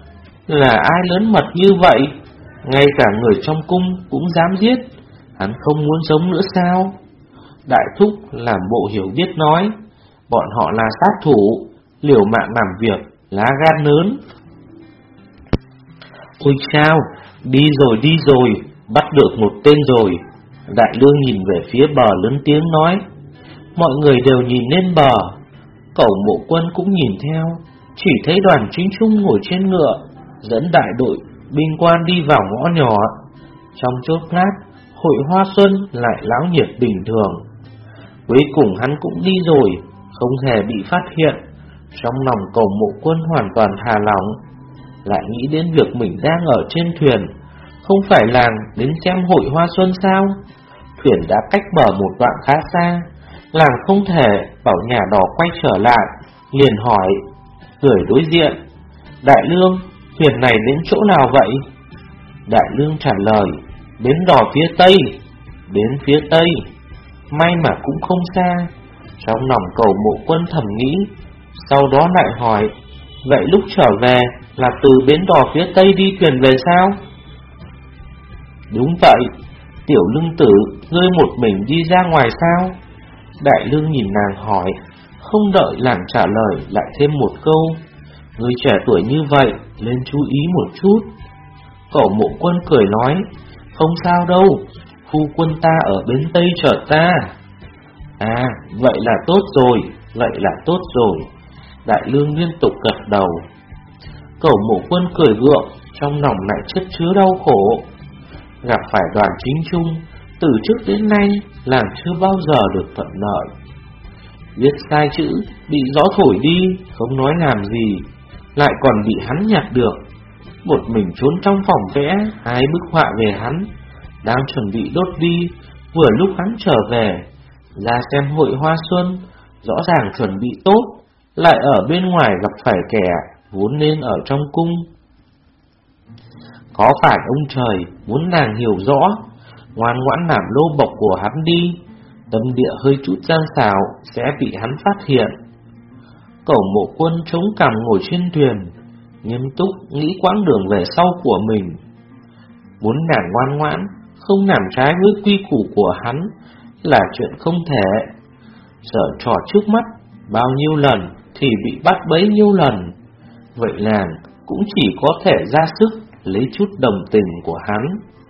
Là ai lớn mật như vậy? Ngay cả người trong cung cũng dám giết, hắn không muốn sống nữa sao? Đại thúc làm bộ hiểu biết nói: Bọn họ là sát thủ, liều mạng làm việc, lá gan lớn. Ôi chao, đi rồi đi rồi, Bắt được một tên rồi. Đại Lương nhìn về phía bờ lớn tiếng nói. Mọi người đều nhìn lên bờ. Cẩu Mộ Quân cũng nhìn theo. Chỉ thấy Đoàn Chính Trung ngồi trên ngựa, dẫn đại đội binh quan đi vào ngõ nhỏ. Trong chốc lát, hội hoa xuân lại láo nhiệt bình thường. Cuối cùng hắn cũng đi rồi, không hề bị phát hiện. Trong lòng Cẩu Mộ Quân hoàn toàn thả lỏng, lại nghĩ đến việc mình đang ở trên thuyền. Không phải làng đến xem hội hoa xuân sao? Thuyền đã cách bờ một đoạn khá xa, làng không thể bảo nhà đò quay trở lại. Liền hỏi người đối diện: Đại Lương, thuyền này đến chỗ nào vậy? Đại Lương trả lời: Bến đò phía tây. Đến phía tây? May mà cũng không xa. Trong lòng Cẩu Mộ Quân thầm nghĩ, sau đó lại hỏi: Vậy lúc trở về là từ bến đò phía tây đi thuyền về sao? Đúng vậy. Tiểu Lương tử, ngươi một mình đi ra ngoài sao? Đại Lương nhìn nàng hỏi. Không đợi nàng trả lời lại thêm một câu: Ngươi trẻ tuổi như vậy, nên chú ý một chút. Cẩu Mộ Quân cười nói: Không sao đâu, phu quân ta ở bến tây chờ ta. À, vậy là tốt rồi, vậy là tốt rồi. Đại Lương liên tục gật đầu. Cẩu Mộ Quân cười gượng, trong lòng lại chất chứa đau khổ. Gặp phải Đoàn Chính Trung, từ trước đến nay làng chưa bao giờ được thuận lợi. Viết sai chữ, bị gió thổi đi, không nói làm gì, lại còn bị hắn nhặt được. Một mình trốn trong phòng vẽ hai bức họa về hắn, đang chuẩn bị đốt đi. Vừa lúc hắn trở về, ra xem hội hoa xuân, rõ ràng chuẩn bị tốt, lại ở bên ngoài gặp phải kẻ vốn nên ở trong cung. Có phải ông trời muốn nàng hiểu rõ, ngoan ngoãn làm lô bộc của hắn đi, tâm địa hơi chút gian xảo sẽ bị hắn phát hiện. Cẩu Mộ Quân chống cằm ngồi trên thuyền, nghiêm túc nghĩ quãng đường về sau của mình. Muốn nàng ngoan ngoãn, không làm trái với quy củ của hắn là chuyện không thể. Giở trò trước mắt bao nhiêu lần thì bị bắt bấy nhiêu lần. Vậy nàng cũng chỉ có thể ra sức lấy chút đồng tình của hắn.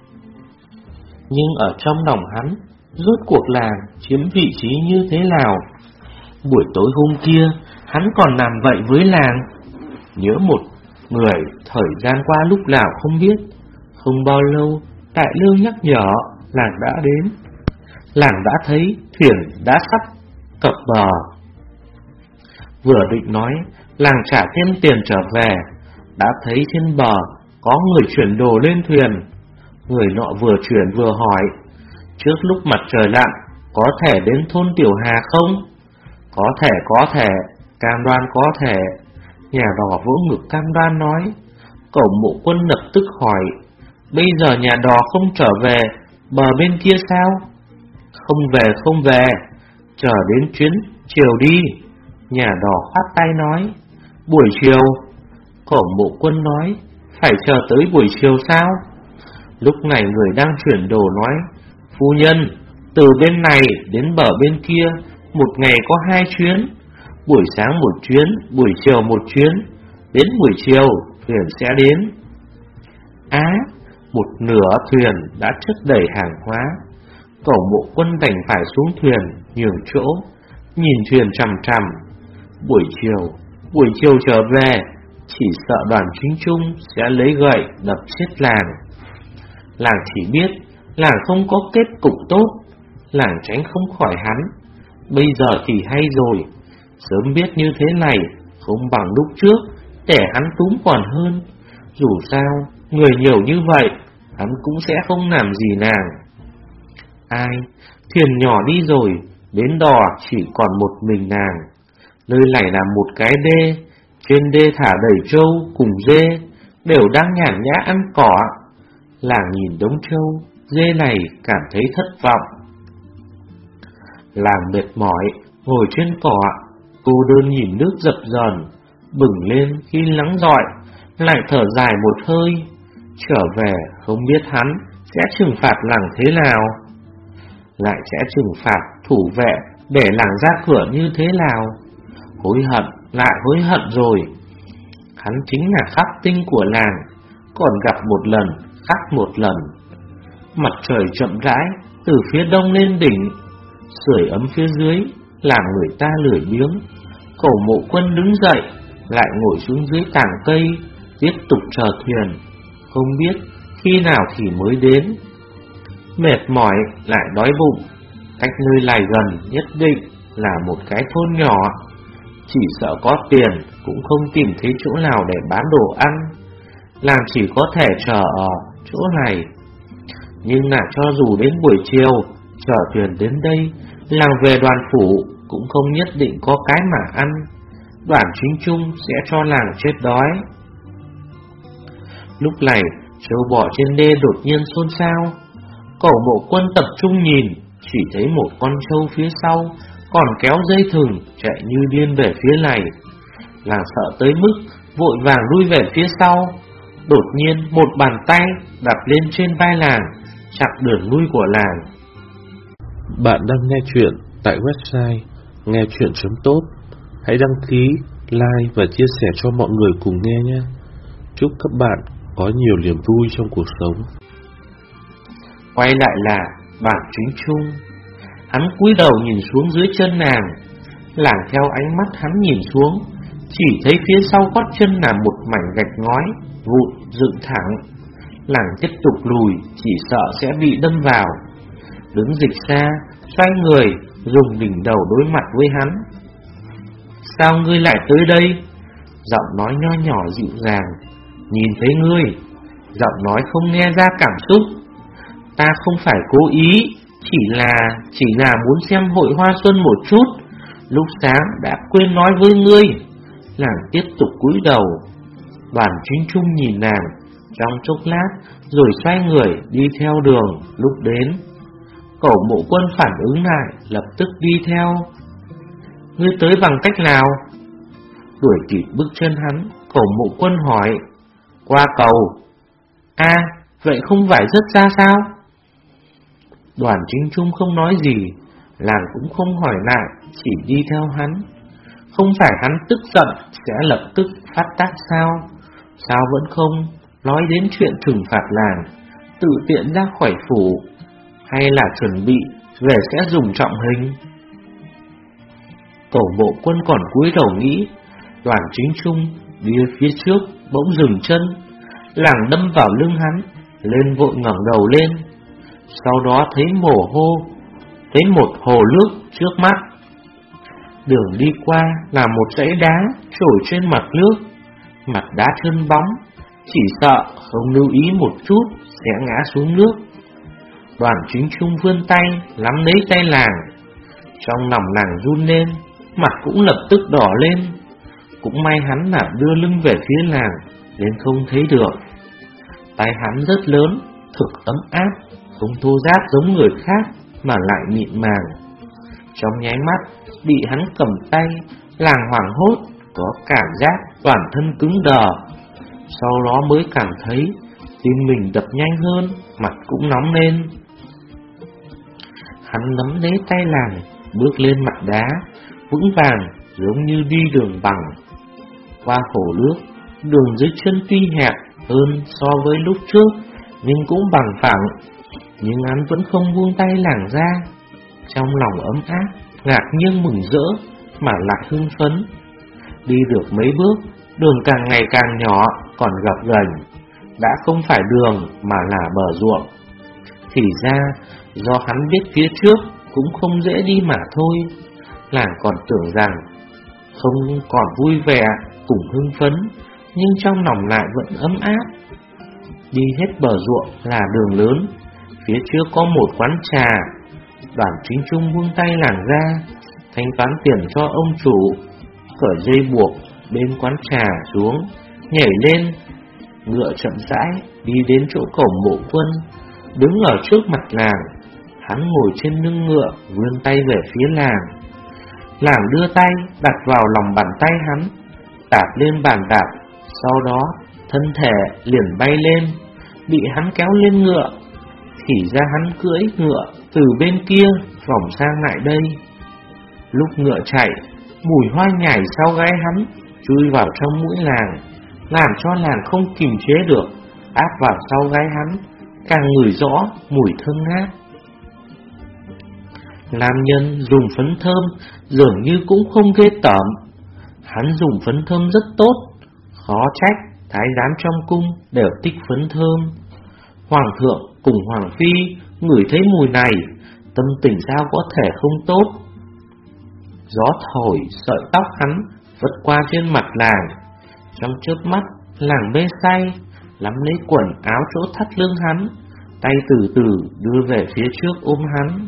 Nhưng ở trong lòng hắn, rốt cuộc làng chiếm vị trí như thế nào? Buổi tối hôm kia, hắn còn làm vậy với làng. Nhớ một người thời gian qua lúc nào không biết. Không bao lâu, Đại Lương nhắc nhở, làng đã đến. Làng đã thấy thuyền đã sắp cập bờ. Vừa định nói, làng trả thêm tiền trở về, đã thấy trên bờ có người chuyển đồ lên thuyền. Người nọ vừa chuyển vừa hỏi: Trước lúc mặt trời lặn, có thể đến thôn Tiểu Hà không? Có thể, có thể, cam đoan có thể. Nhà đò vỗ ngực cam đoan nói. Cẩu Mộ Quân lập tức hỏi: Bây giờ nhà đò không trở về, bờ bên kia sao? Không về, không về, chờ đến chuyến chiều đi. Nhà đò khoát tay nói. Buổi chiều? Cẩu Mộ Quân nói. Phải chờ tới buổi chiều sao? Lúc này người đang chuyển đồ nói: Phu nhân, từ bên này đến bờ bên kia, một ngày có hai chuyến. Buổi sáng một chuyến, buổi chiều một chuyến. Đến buổi chiều, thuyền sẽ đến. Á, à, một nửa thuyền đã chất đầy hàng hóa. Cẩu Mộ Quân đành phải xuống thuyền, nhường chỗ, nhìn thuyền chằm chằm. Buổi chiều, buổi chiều trở về, chỉ sợ Đoàn Chính Trung sẽ lấy gậy đập chết làng. Làng chỉ biết làng không có kết cục tốt, làng tránh không khỏi hắn. Bây giờ thì hay rồi, sớm biết như thế này, không bằng lúc trước, để hắn túm còn hơn. Dù sao, người nhiều như vậy, hắn cũng sẽ không làm gì nàng. Ai, thuyền nhỏ đi rồi, bến đò chỉ còn một mình nàng. Nơi này là một cái đê, trên đê thả đầy trâu cùng dê, đều đang nhàn nhã ăn cỏ. Làng nhìn đống trâu, dê này cảm thấy thất vọng. Làng mệt mỏi, ngồi trên cỏ, cô đơn nhìn nước dập dờn, bừng lên khi nắng rọi, lại thở dài một hơi. Trở về không biết hắn sẽ trừng phạt làng thế nào, lại sẽ trừng phạt thủ vệ để làng ra cửa như thế nào. Hối hận lại hối hận rồi. Hắn chính là khắc tinh của làng, còn gặp một lần khắc một lần. Mặt trời chậm rãi từ phía đông lên đỉnh, sưởi ấm phía dưới, làm người ta lười biếng. Cổ Mộ Quân đứng dậy, lại ngồi xuống dưới tàng cây, tiếp tục chờ thuyền, không biết khi nào thì mới đến. Mệt mỏi lại đói bụng, cách nơi này gần nhất định là một cái thôn nhỏ, chỉ sợ có tiền cũng không tìm thấy chỗ nào để bán đồ ăn, làm chỉ có thể chờ ở chỗ này. Nhưng là cho dù đến buổi chiều chở thuyền đến đây, làng về Đoàn phủ cũng không nhất định có cái mà ăn. Đoàn Chính Trung sẽ cho làng chết đói. Lúc này trâu bò trên đê đột nhiên xôn xao. Cổ Mộ Quân tập trung nhìn, chỉ thấy một con trâu phía sau còn kéo dây thừng chạy như điên về phía này. Làng sợ tới mức vội vàng lui về phía sau. Đột nhiên một bàn tay đặt lên trên vai làng, chặn đường lui của làng. Bạn đang nghe chuyện tại website nghe chuyện chấm top. Hãy đăng ký, like và chia sẻ cho mọi người cùng nghe nhé. Chúc các bạn có nhiều niềm vui trong cuộc sống. Quay lại là Đoàn Chính Trung. Hắn cúi đầu nhìn xuống dưới chân nàng. Làng theo ánh mắt hắn nhìn xuống, chỉ thấy phía sau gót chân là một mảnh gạch ngói vụn dựng thẳng. Làng tiếp tục lùi, chỉ sợ sẽ bị đâm vào. Đứng dịch xa, xoay người, dùng đỉnh đầu đối mặt với hắn. Sao ngươi lại tới đây? Giọng nói nho nhỏ dịu dàng. Nhìn thấy ngươi. Giọng nói không nghe ra cảm xúc. Ta không phải cố ý, chỉ là chỉ là muốn xem hội hoa xuân một chút. Lúc sáng đã quên nói với ngươi. Làng tiếp tục cúi đầu. Đoàn Chính Trung nhìn nàng trong chốc lát, rồi xoay người đi theo đường lúc đến. Cổ Mộ Quân phản ứng lại, lập tức đi theo. Ngươi tới bằng cách nào? Đuổi kịp bước chân hắn, Cổ Mộ Quân hỏi. Qua cầu. A, à, vậy không phải rất xa sao? Đoàn Chính Trung không nói gì, làng cũng không hỏi lại, chỉ đi theo hắn. Không phải hắn tức giận sẽ lập tức phát tác sao? Sao vẫn không nói đến chuyện trừng phạt làng, tự tiện ra khỏi phủ, hay là chuẩn bị về sẽ dùng trọng hình? Cổ Mộ Quân còn cúi đầu nghĩ. Đoàn Chính Trung đi phía trước bỗng dừng chân. Làng đâm vào lưng hắn, lên vội ngẩng đầu lên. Sau đó thấy mồ hô, thấy một hồ nước trước mắt. Đường đi qua là một dãy đá trồi trên mặt nước. Mặt đá trơn bóng, chỉ sợ không lưu ý một chút sẽ ngã xuống nước. Đoàn Chính Trung vươn tay nắm lấy tay làng. Trong lòng nàng run lên, mặt cũng lập tức đỏ lên. Cũng may hắn là đưa lưng về phía làng nên không thấy được. Tay hắn rất lớn, thực ấm áp, không thô ráp giống người khác mà lại mịn màng. Trong nháy mắt bị hắn cầm tay, làng hoảng hốt, có cảm giác toàn thân cứng đờ. Sau đó mới cảm thấy tim mình đập nhanh hơn, mặt cũng nóng lên. Hắn nắm lấy tay làng, bước lên mặt đá, vững vàng giống như đi đường bằng. Qua hồ nước, đường dưới chân tuy hẹp hơn so với lúc trước, nhưng cũng bằng phẳng. Nhưng hắn vẫn không buông tay làng ra. Trong lòng ấm áp, ngạc nhiên mừng rỡ, mà lại hưng phấn. Đi được mấy bước, đường càng ngày càng nhỏ, còn gập ghềnh. Đã không phải đường mà là bờ ruộng. Thì ra, do hắn biết phía trước cũng không dễ đi mà thôi. Làng còn tưởng rằng không còn vui vẻ, cùng hưng phấn, nhưng trong lòng lại vẫn ấm áp. Đi hết bờ ruộng là đường lớn, phía trước có một quán trà. Đoàn Chính Trung buông tay làng ra, thanh toán tiền cho ông chủ, cởi dây buộc bên quán trà xuống, nhảy lên. Ngựa chậm rãi đi đến chỗ Cổ Mộ Quân, đứng ở trước mặt làng. Hắn ngồi trên lưng ngựa, vươn tay về phía làng. Làng đưa tay đặt vào lòng bàn tay hắn, đạp lên bàn đạp. Sau đó thân thể liền bay lên, bị hắn kéo lên ngựa. Thì ra hắn cưỡi ngựa từ bên kia vòng sang lại đây. Lúc ngựa chạy, mùi hoa nhài sau gáy hắn chui vào trong mũi làng, làm cho làng không kiềm chế được, áp vào sau gáy hắn, càng ngửi rõ mùi thơm ngát. Nam nhân dùng phấn thơm dường như cũng không ghê tởm. Hắn dùng phấn thơm rất tốt, khó trách thái giám trong cung đều thích phấn thơm. Hoàng thượng cùng hoàng phi ngửi thấy mùi này, tâm tình sao có thể không tốt. Gió thổi sợi tóc hắn vất qua trên mặt làng. Trong chớp mắt làng mê say, nắm lấy quần áo chỗ thắt lưng hắn, tay từ từ đưa về phía trước ôm hắn.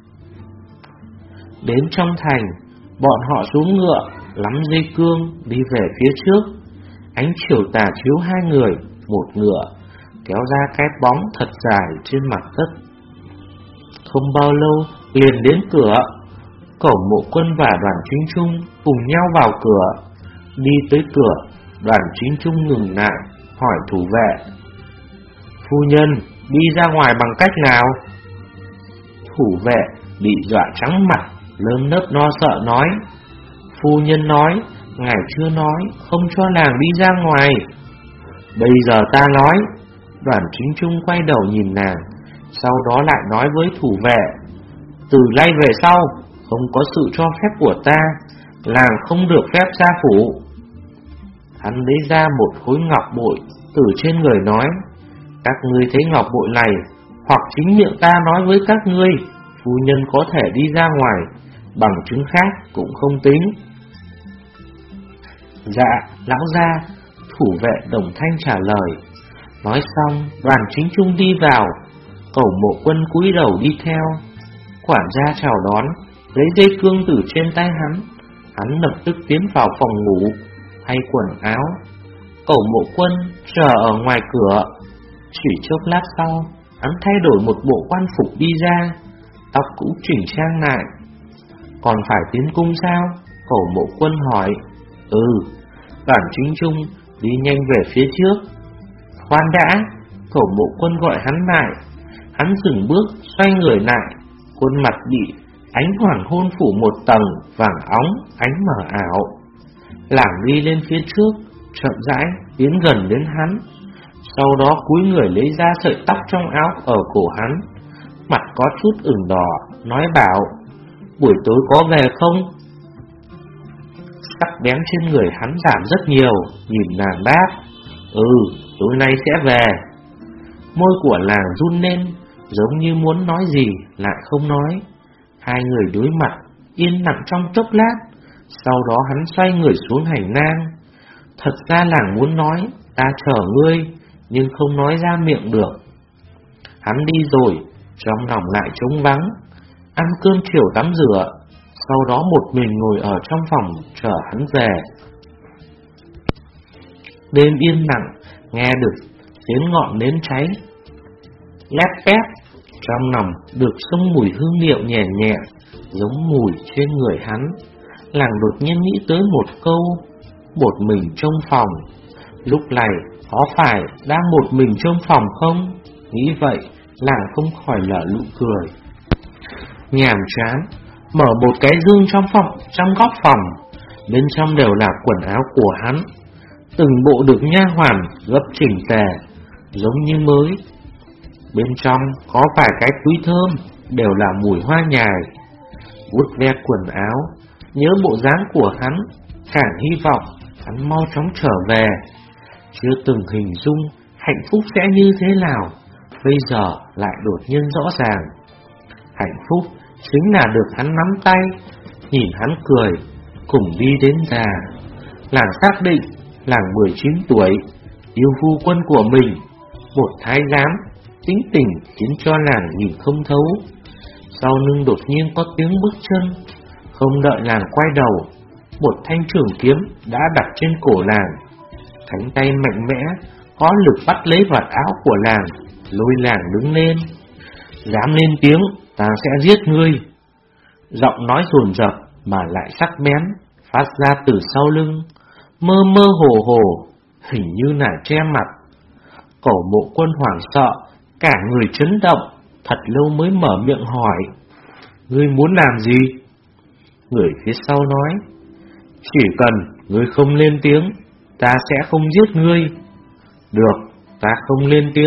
Đến trong thành, bọn họ xuống ngựa, lắm dây cương đi về phía trước. Ánh chiều tà chiếu hai người, một ngựa, kéo ra cái bóng thật dài trên mặt đất. Không bao lâu liền đến cửa. Cẩu Mộ Quân và Đoàn Chính Trung cùng nhau vào cửa. Đi tới cửa, Đoàn Chính Trung ngừng lại, hỏi thủ vệ: "Phu nhân, đi ra ngoài bằng cách nào?" Thủ vệ bị dọa trắng mặt, lơm nớp lo sợ nói: "Phu nhân nói, ngài chưa nói, không cho nàng đi ra ngoài." "Bây giờ ta nói." Đoàn Chính Trung quay đầu nhìn nàng, sau đó lại nói với thủ vệ: "Từ nay về sau, không có sự cho phép của ta, làng không được phép ra phủ." Hắn lấy ra một khối ngọc bội từ trên người nói: "Các ngươi thấy ngọc bội này, hoặc chính miệng ta nói với các ngươi, phu nhân có thể đi ra ngoài, bằng chứng khác cũng không tính." "Dạ, lão gia," thủ vệ đồng thanh trả lời. Nói xong, Đoàn Chính Trung đi vào, Cẩu Mộ Quân cúi đầu đi theo. Quản gia chào đón, lấy dây cương từ trên tay hắn. Hắn lập tức tiến vào phòng ngủ, thay quần áo. Cẩu Mộ Quân chờ ở ngoài cửa. Chỉ chốc lát sau, hắn thay đổi một bộ quan phục đi ra, tóc cũng chỉnh trang lại. "Còn phải tiến cung sao?" Cẩu Mộ Quân hỏi. "Ừ." Đoàn Chính Trung đi nhanh về phía trước. "Khoan đã!" Cẩu Mộ Quân gọi hắn lại. Hắn dừng bước, xoay người lại, khuôn mặt bị ánh hoàng hôn phủ một tầng vàng óng ánh mờ ảo. Lảng đi lên phía trước, chậm rãi tiến gần đến hắn, sau đó cúi người lấy ra sợi tóc trong áo ở cổ hắn, mặt có chút ửng đỏ, nói bảo: "Buổi tối có về không?" Sắc bén trên người hắn giảm rất nhiều, nhìn nàng đáp: "Ừ, tối nay sẽ về." Môi của nàng run lên, giống như muốn nói gì lại không nói. Hai người đối mặt, yên lặng trong chốc lát. Sau đó hắn xoay người xuống hành lang. Thật ra nàng muốn nói: "Ta chờ ngươi", nhưng không nói ra miệng được. Hắn đi rồi, trong lòng lại trống vắng. Ăn cơm chiều tắm rửa, sau đó một mình ngồi ở trong phòng chờ hắn về. Đêm yên lặng, nghe được tiếng ngọn nến cháy lép bép. Trong lòng được xông mùi hương liệu nhẹ nhẹ, giống mùi trên người hắn. Làng đột nhiên nghĩ tới một câu: một mình trong phòng. Lúc này có phải đang một mình trong phòng không? Nghĩ vậy, làng không khỏi nở nụ cười. Nhàm chán, mở một cái dương trong phòng, trong góc phòng. Bên trong đều là quần áo của hắn, từng bộ được nha hoàn gấp chỉnh tề, giống như mới. Bên trong có vài cái túi thơm, đều là mùi hoa nhài. Vuốt ve quần áo, nhớ bộ dáng của hắn, càng hy vọng hắn mau chóng trở về. Chưa từng hình dung hạnh phúc sẽ như thế nào, bây giờ lại đột nhiên rõ ràng. Hạnh phúc chính là được hắn nắm tay, nhìn hắn cười, cùng đi đến già. Làng xác định làng mười chín tuổi, yêu phu quân của mình, một thái giám, tính tình khiến cho làng nhìn không thấu. Sau lưng đột nhiên có tiếng bước chân, không đợi làng quay đầu, một thanh trường kiếm đã đặt trên cổ làng. Cánh tay mạnh mẽ, có lực bắt lấy vạt áo của làng, lôi làng đứng lên. "Dám lên tiếng, ta sẽ giết ngươi." Giọng nói dồn dập mà lại sắc bén, phát ra từ sau lưng, mơ mơ hồ hồ, hình như là che mặt. Cẩu Mộ Quân hoảng sợ, cả người chấn động, thật lâu mới mở miệng hỏi: "Ngươi muốn làm gì?" Người phía sau nói: "Chỉ cần ngươi không lên tiếng, ta sẽ không giết ngươi." "Được, ta không lên tiếng."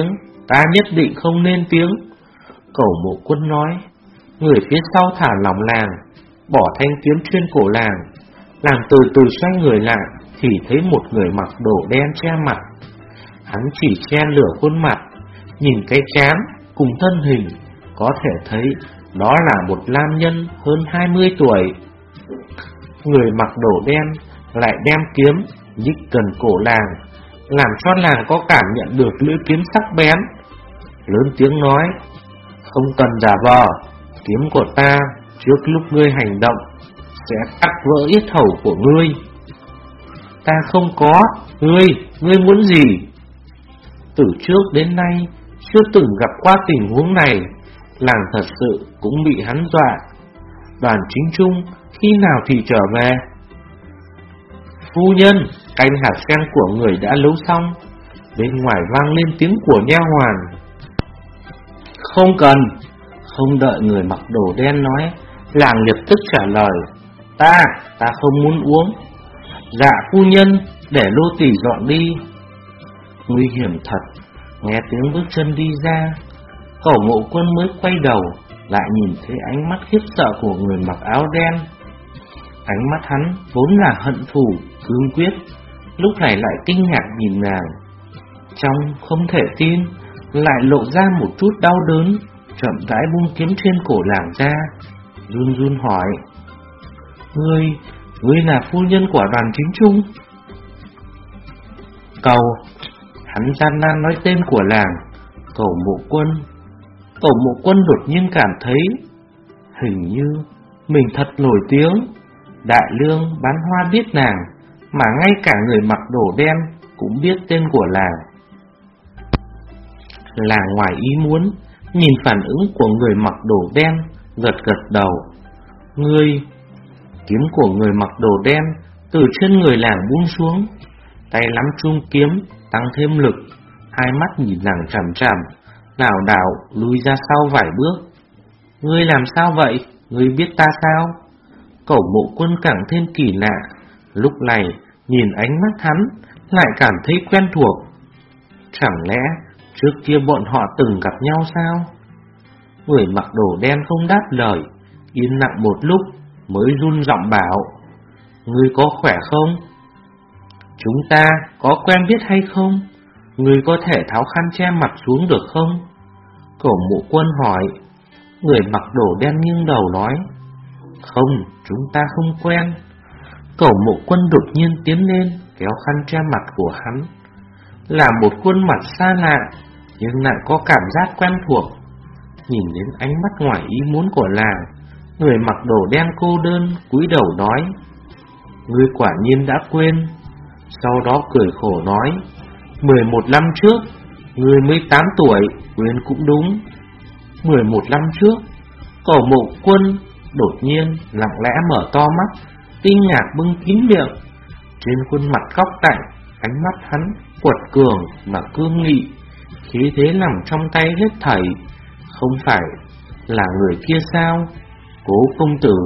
ta nhất định không nên tiếng. Cẩu Mộ Quân nói. Người phía sau thả lỏng làng, bỏ thanh kiếm trên cổ làng. Làng từ từ xoay người lại, thì thấy một người mặc đồ đen che mặt. Hắn chỉ che lửa khuôn mặt, nhìn cái trán cùng thân hình, có thể thấy đó là một nam nhân hơn hai mươi tuổi. Người mặc đồ đen lại đem kiếm nhích gần cổ làng, làm cho làng có cảm nhận được lưỡi kiếm sắc bén. Lớn tiếng nói: không cần giả vờ, kiếm của ta trước lúc ngươi hành động sẽ cắt vỡ yết hầu của ngươi. Ta không có, ngươi, ngươi muốn gì? Từ trước đến nay chưa từng gặp qua tình huống này, làng thật sự cũng bị hắn dọa. Đoàn Chính Trung khi nào thì trở về? Phu nhân, canh hạt sen của người đã nấu xong. Bên ngoài vang lên tiếng của nha hoàn. Không cần. Không đợi người mặc đồ đen nói, làng lập tức trả lời: Ta, ta không muốn uống. Dạ phu nhân, để lô tỳ dọn đi. Nguy hiểm thật. Nghe tiếng bước chân đi ra, Cẩu Mộ Quân mới quay đầu, lại nhìn thấy ánh mắt khiếp sợ của người mặc áo đen. Ánh mắt hắn vốn là hận thù, cương quyết, lúc này lại kinh ngạc nhìn nàng. Trong không thể tin, lại lộ ra một chút đau đớn, chậm rãi buông kiếm trên cổ làng ra, run run hỏi: Ngươi, ngươi là phu nhân của Đoàn Chính Trung? Cầu, hắn gian nan nói tên của làng: Cẩu Mộ Quân. Cẩu Mộ Quân đột nhiên cảm thấy hình như mình thật nổi tiếng. Đại Lương bán hoa biết nàng, mà ngay cả người mặc đồ đen cũng biết tên của làng. Làng ngoài ý muốn, nhìn phản ứng của người mặc đồ đen, gật gật đầu. Ngươi. Kiếm của người mặc đồ đen từ trên người làng buông xuống, tay nắm chuông kiếm tăng thêm lực, hai mắt nhìn làng chằm chằm, lảo đảo lùi ra sau vài bước. Ngươi làm sao vậy? Ngươi biết ta sao? Cẩu Mộ Quân càng thêm kỳ lạ, lúc này nhìn ánh mắt hắn lại cảm thấy quen thuộc. Chẳng lẽ trước kia bọn họ từng gặp nhau sao? Người mặc đồ đen không đáp lời, yên lặng một lúc mới run giọng bảo: Ngươi có khỏe không? Chúng ta có quen biết hay không? Ngươi có thể tháo khăn che mặt xuống được không? Cẩu Mộ Quân hỏi. Người mặc đồ đen nghiêng đầu nói: Không, chúng ta không quen. Cẩu Mộ Quân đột nhiên tiến lên, kéo khăn che mặt của hắn. Là một khuôn mặt xa lạ, nhưng lại có cảm giác quen thuộc. Nhìn đến ánh mắt ngoài ý muốn của làng, người mặc đồ đen cô đơn cúi đầu nói: Ngươi quả nhiên đã quên. Sau đó cười khổ nói: Mười một năm trước, ngươi mới tám tuổi, quên cũng đúng. Mười một năm trước. Cẩu Mộ Quân đột nhiên lặng lẽ mở to mắt, kinh ngạc bưng kín miệng. Trên khuôn mặt góc cạnh, ánh mắt hắn quật cường mà cương nghị, khí thế nằm trong tay hết thảy. Không phải là người kia sao? Cố công tử.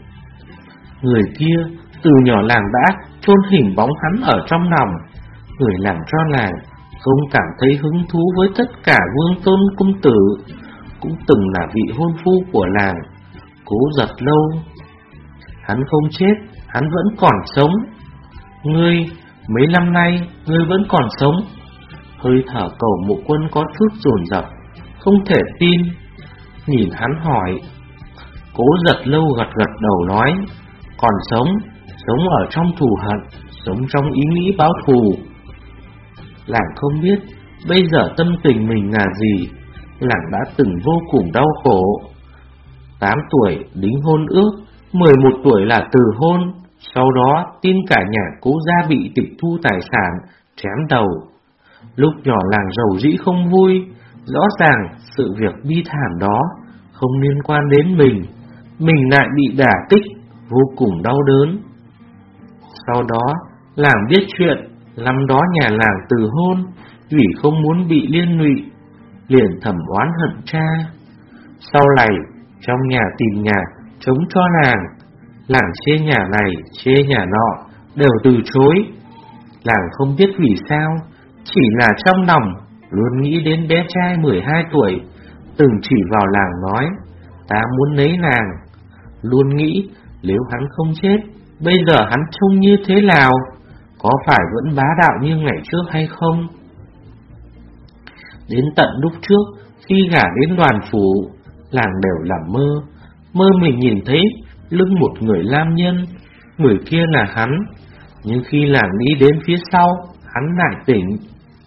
Người kia từ nhỏ làng đã chôn hình bóng hắn ở trong lòng. Người làm cho làng không cảm thấy hứng thú với tất cả Vương Tôn công tử, cũng từng là vị hôn phu của làng, Cố Giật Lâu. Hắn không chết, hắn vẫn còn sống. Ngươi, mấy năm nay ngươi vẫn còn sống. Hơi thở Cẩu Mộ Quân có chút dồn dập, không thể tin. Nhìn hắn hỏi. Cố Giật Lâu gật gật đầu nói: Còn sống, sống ở trong thù hận, sống trong ý nghĩ báo thù. Làng không biết bây giờ tâm tình mình là gì. Làng đã từng vô cùng đau khổ. Tám tuổi đính hôn ước, mười một tuổi là từ hôn. Sau đó tin cả nhà Cố gia bị tịch thu tài sản, chém đầu. Lúc nhỏ làng rầu rĩ không vui. Rõ ràng sự việc bi thảm đó không liên quan đến mình, mình lại bị đả kích, vô cùng đau đớn. Sau đó làng biết chuyện, năm đó nhà làng từ hôn, vì không muốn bị liên lụy, liền thầm oán hận cha. Sau này trong nhà tìm nhà chống cho làng, làng chê nhà này chê nhà nọ, đều từ chối. Làng không biết vì sao, chỉ là trong lòng luôn nghĩ đến bé trai mười hai tuổi, từng chỉ vào làng nói, ta muốn lấy nàng. Luôn nghĩ, nếu hắn không chết, bây giờ hắn trông như thế nào, có phải vẫn bá đạo như ngày trước hay không? Đến tận lúc trước, khi gả đến Đoàn phủ, làng đều làm mơ, mơ mình nhìn thấy lưng một người nam nhân, người kia là hắn. Nhưng khi làng nghĩ đến phía sau, hắn lại tỉnh.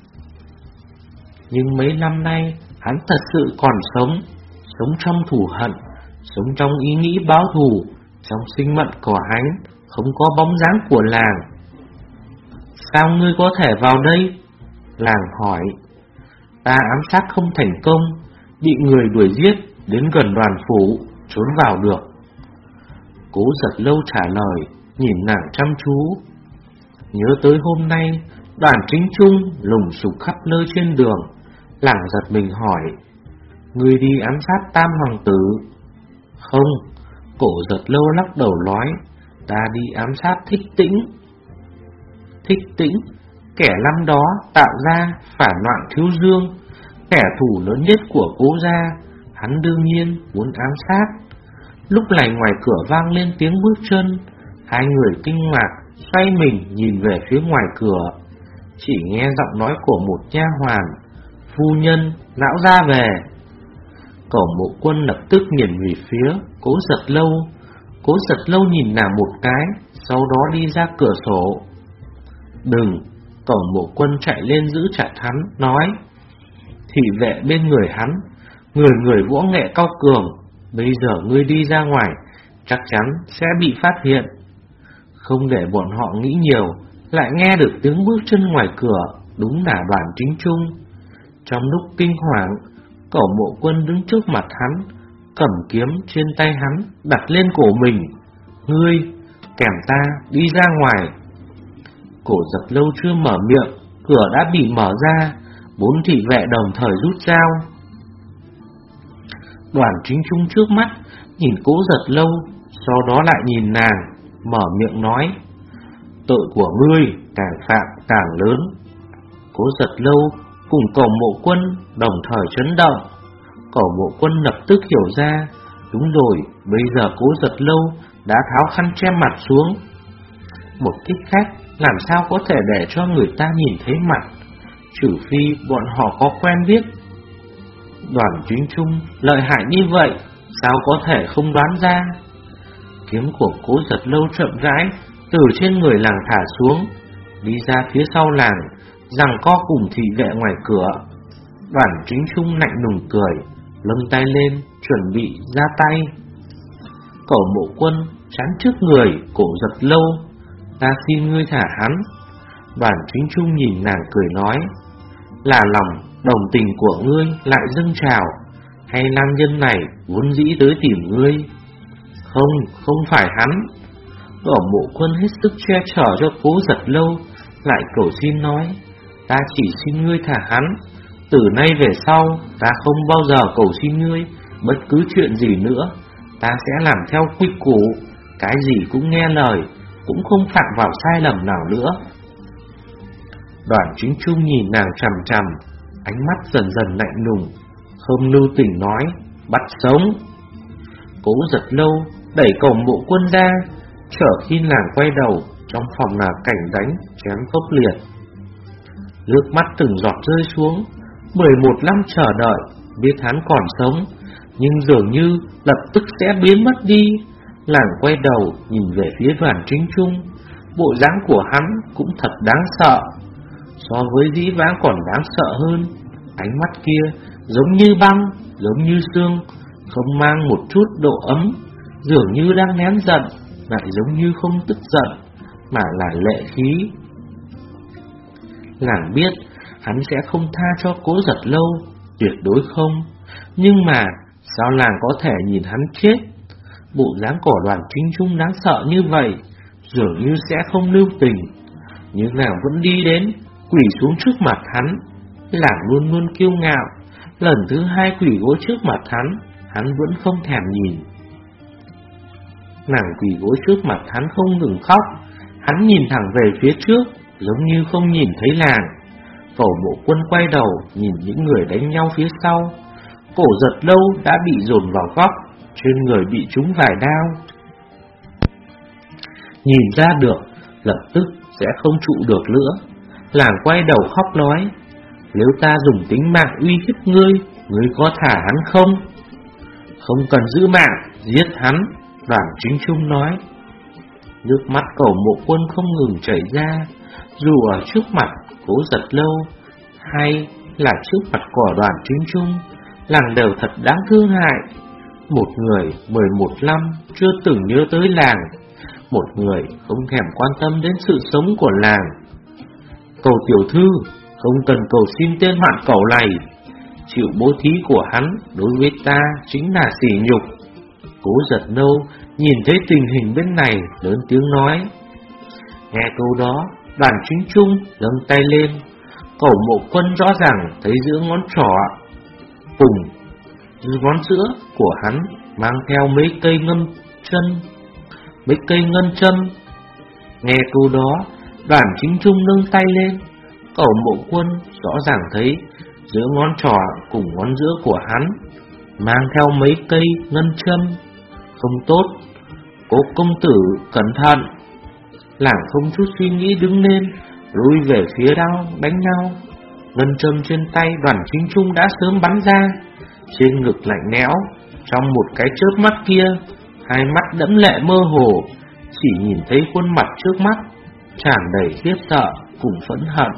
Nhưng mấy năm nay, hắn thật sự còn sống, sống trong thù hận, sống trong ý nghĩ báo thù, trong sinh mệnh của hắn, không có bóng dáng của làng. Sao ngươi có thể vào đây? Làng hỏi. Ta ám sát không thành công, bị người đuổi giết, đến gần Đoàn phủ, trốn vào được. Cố Giật Lâu trả lời, nhìn nàng chăm chú. Nhớ tới hôm nay, Đoàn Chính Trung lùng sục khắp nơi trên đường. Làng giật mình hỏi, ngươi đi ám sát Tam Hoàng tử? Không, Cổ Giật Lâu lắc đầu nói, ta đi ám sát Thích Tĩnh. Thích Tĩnh, kẻ năm đó tạo ra phản loạn Thiếu Dương, kẻ thù lớn nhất của Cố gia, hắn đương nhiên muốn ám sát. Lúc này ngoài cửa vang lên tiếng bước chân, hai người kinh ngạc xoay mình nhìn về phía ngoài cửa, chỉ nghe giọng nói của một nha hoàn, phu nhân, lão gia về. Cẩu Mộ Quân lập tức nhìn về phía Cố Giật Lâu. Cố Giật Lâu nhìn nàng một cái, sau đó đi ra cửa sổ. Đừng! Cẩu Mộ Quân chạy lên giữ chặt hắn, nói, thị vệ bên người hắn, người người võ nghệ cao cường, bây giờ ngươi đi ra ngoài, chắc chắn sẽ bị phát hiện. Không để bọn họ nghĩ nhiều, lại nghe được tiếng bước chân ngoài cửa, đúng là Đoàn Chính Trung. Trong lúc kinh hoàng, Cẩu Mộ Quân đứng trước mặt hắn, cầm kiếm trên tay hắn đặt lên cổ mình. Ngươi, kèm ta đi ra ngoài. Cổ Giật Lâu chưa mở miệng, cửa đã bị mở ra, bốn thị vệ đồng thời rút dao. Đoàn Chính Trung trước mắt nhìn Cố Giật Lâu, sau đó lại nhìn nàng, mở miệng nói, tội của ngươi càng phạm càng lớn. Cố Giật Lâu cùng Cẩu Mộ Quân đồng thời chấn động. Cẩu Mộ Quân lập tức hiểu ra, đúng rồi, bây giờ Cố Giật Lâu đã tháo khăn che mặt xuống. Một thích khách làm sao có thể để cho người ta nhìn thấy mặt, trừ phi bọn họ có quen biết. Đoàn Chính Trung lợi hại như vậy, sao có thể không đoán ra? Kiếm của Cố Giật Lâu chậm rãi từ trên người làng thả xuống, đi ra phía sau làng, giằng co cùng thị vệ ngoài cửa. Đoàn Chính Trung lạnh lùng cười, nâng tay lên, chuẩn bị ra tay. Cẩu Mộ Quân chắn trước người Cổ Giật Lâu, ta xin ngươi thả hắn. Đoàn Chính Trung nhìn nàng cười nói, là lòng đồng tình của ngươi lại dâng trào, hay nam nhân này vốn dĩ tới tìm ngươi? Không, không phải hắn. Cẩu Mộ Quân hết sức che chở cho Cố Giật Lâu, lại cầu xin nói, ta chỉ xin ngươi thả hắn. Từ nay về sau, ta không bao giờ cầu xin ngươi bất cứ chuyện gì nữa. Ta sẽ làm theo quy củ, cái gì cũng nghe lời, cũng không phạm vào sai lầm nào nữa. Đoàn Chính Trung nhìn nàng chằm chằm, ánh mắt dần dần lạnh lùng, không lưu tình nói, bắt sống. Cố Giật Lâu đẩy Cẩu Mộ Quân ra, chờ khi nàng quay đầu, trong phòng là cảnh đánh chém khốc liệt. Nước mắt từng giọt rơi xuống. Mười một năm chờ đợi, biết hắn còn sống, nhưng dường như lập tức sẽ biến mất đi. Nàng quay đầu nhìn về phía Đoàn Chính Trung, bộ dáng của hắn cũng thật đáng sợ, so với dĩ vãng còn đáng sợ hơn. Ánh mắt kia giống như băng, giống như xương, không mang một chút độ ấm, dường như đang nén giận, lại giống như không tức giận, mà là lệ khí. Nàng biết hắn sẽ không tha cho Cố Giật Lâu, tuyệt đối không. Nhưng mà sao nàng có thể nhìn hắn chết? Bộ dáng của Đoàn Chính Trung đáng sợ như vậy, dường như sẽ không lưu tình. Nhưng nàng vẫn đi đến, quỳ xuống trước mặt hắn. Nàng luôn luôn kiêu ngạo, lần thứ hai quỳ gối trước mặt hắn, hắn vẫn không thèm nhìn. Nàng quỳ gối trước mặt hắn không ngừng khóc. Hắn nhìn thẳng về phía trước, giống như không nhìn thấy nàng. Cẩu Mộ Quân quay đầu nhìn những người đánh nhau phía sau. Cổ Giật Lâu đã bị dồn vào góc, trên người bị trúng vài đao. Nhìn ra được lập tức sẽ không trụ được nữa. Làng quay đầu khóc nói: nếu ta dùng tính mạng uy hiếp ngươi, ngươi có thả hắn không? Không cần giữ mạng, giết hắn, Đoàn Chính Trung nói. Nước mắt Cẩu Mộ Quân không ngừng chảy ra, dù ở trước mặt Cố Giật Lâu hay là trước mặt của Đoàn Chính Trung, làng đều thật đáng thương hại. Một người mười một năm chưa từng nhớ tới làng, một người không thèm quan tâm đến sự sống của làng. Cầu tiểu thư, không cần cầu xin tên hoạn cẩu này, chịu bố thí của hắn đối với ta chính là sỉ nhục. Cố Giật Lâu nhìn thấy tình hình bên này lớn tiếng nói. Nghe câu đó, Đoàn Chính Trung nâng tay lên. Cẩu Mộ Quân rõ ràng thấy giữa ngón trỏ cùng ngón giữa của hắn mang theo mấy cây ngâm chân, mấy cây ngân châm. Nghe câu đó, Đoàn Chính Trung nâng tay lên. Cẩu Mộ Quân rõ ràng thấy giữa ngón trỏ cùng ngón giữa của hắn mang theo mấy cây ngân châm. Không tốt, Cố công tử cẩn thận. Làng không chút suy nghĩ đứng lên, lùi về phía đao đánh nhau. Ngân châm trên tay Đoàn Chính Trung đã sớm bắn ra, trên ngực lạnh lẽo. Trong một cái chớp mắt kia, hai mắt đẫm lệ mơ hồ, chỉ nhìn thấy khuôn mặt trước mắt tràn đầy khiếp sợ cùng phẫn hận.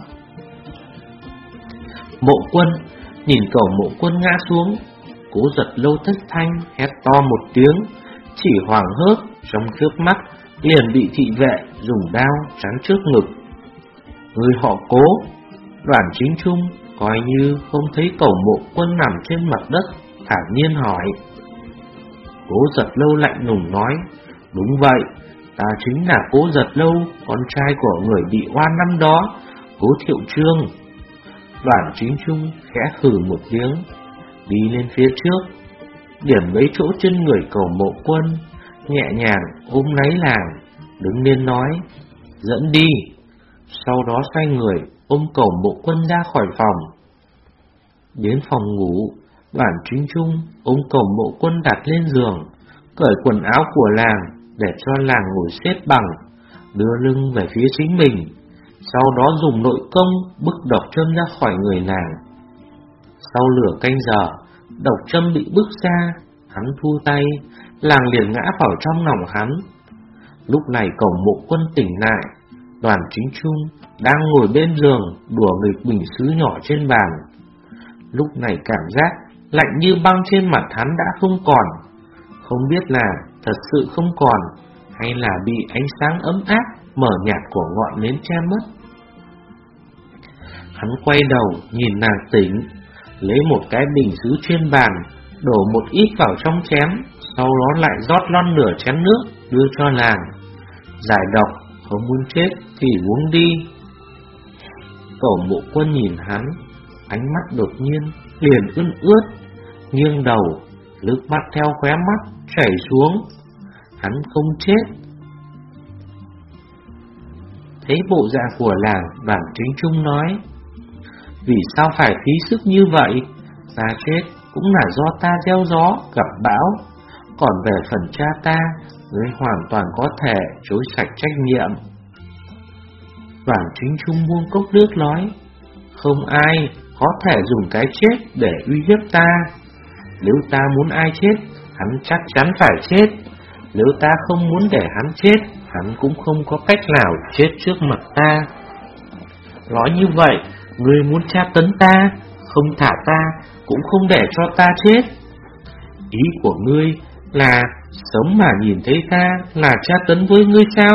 Mộ Quân nhìn Cẩu Mộ Quân ngã xuống, Cố Giật Lâu thất thanh hét to một tiếng, chỉ hoảng hốt trong chớp mắt liền bị thị vệ dùng đao chắn trước ngực. Người họ Cố. Đoàn Chính Trung coi như không thấy Cẩu Mộ Quân nằm trên mặt đất, thản nhiên hỏi. Cố Giật Lâu lạnh lùng nói. Đúng vậy, ta chính là Cố Giật Lâu, con trai của người bị oan năm đó, Cố Thiệu Trương. Đoàn Chính Trung khẽ hừ một tiếng, đi lên phía trước, điểm mấy chỗ trên người Cẩu Mộ Quân, nhẹ nhàng ôm lấy làng, đứng lên nói. Dẫn đi. Sau đó xoay người ôm Cẩu Mộ Quân ra khỏi phòng. Đến phòng ngủ, Đoàn Chính Trung ôm Cẩu Mộ Quân đặt lên giường, cởi quần áo của làng để cho làng ngồi xếp bằng, đưa lưng về phía chính mình. Sau đó dùng nội công bức độc châm ra khỏi người làng. Sau nửa canh giờ, độc châm bị bức ra, hắn thu tay, làng liền ngã vào trong lòng hắn. Lúc này Cẩu Mộ Quân tỉnh lại, Đoàn Chính Trung đang ngồi bên giường đùa nghịch bình sứ nhỏ trên bàn. Lúc này cảm giác lạnh như băng trên mặt hắn đã không còn, không biết là thật sự không còn hay là bị ánh sáng ấm áp mở nhạt của ngọn nến che mất. Hắn quay đầu nhìn nàng tỉnh, lấy một cái bình sứ trên bàn, đổ một ít vào trong chén, sau đó lại rót lon nửa chén nước đưa cho nàng. Giải độc, không muốn chết thì uống đi. Cẩu Mộ Quân nhìn hắn, ánh mắt đột nhiên liền ươn ướt, nghiêng đầu, nước mắt theo khóe mắt chảy xuống. Hắn không chết. Thấy bộ dạng của làng, Đoàn Chính Trung nói. Vì sao phải phí sức như vậy? Ta chết cũng là do ta gieo gió gặp bão. Còn về phần cha ta, ngươi hoàn toàn có thể chối sạch trách nhiệm. Đoàn Chính Trung buông cốc nước nói. Không ai có thể dùng cái chết để uy hiếp ta. Nếu ta muốn ai chết, hắn chắc chắn phải chết. Nếu ta không muốn để hắn chết, hắn cũng không có cách nào chết trước mặt ta. Nói như vậy, ngươi muốn tra tấn ta, không thả ta, cũng không để cho ta chết. Ý của ngươi là sống mà nhìn thấy ta là tra tấn với ngươi sao?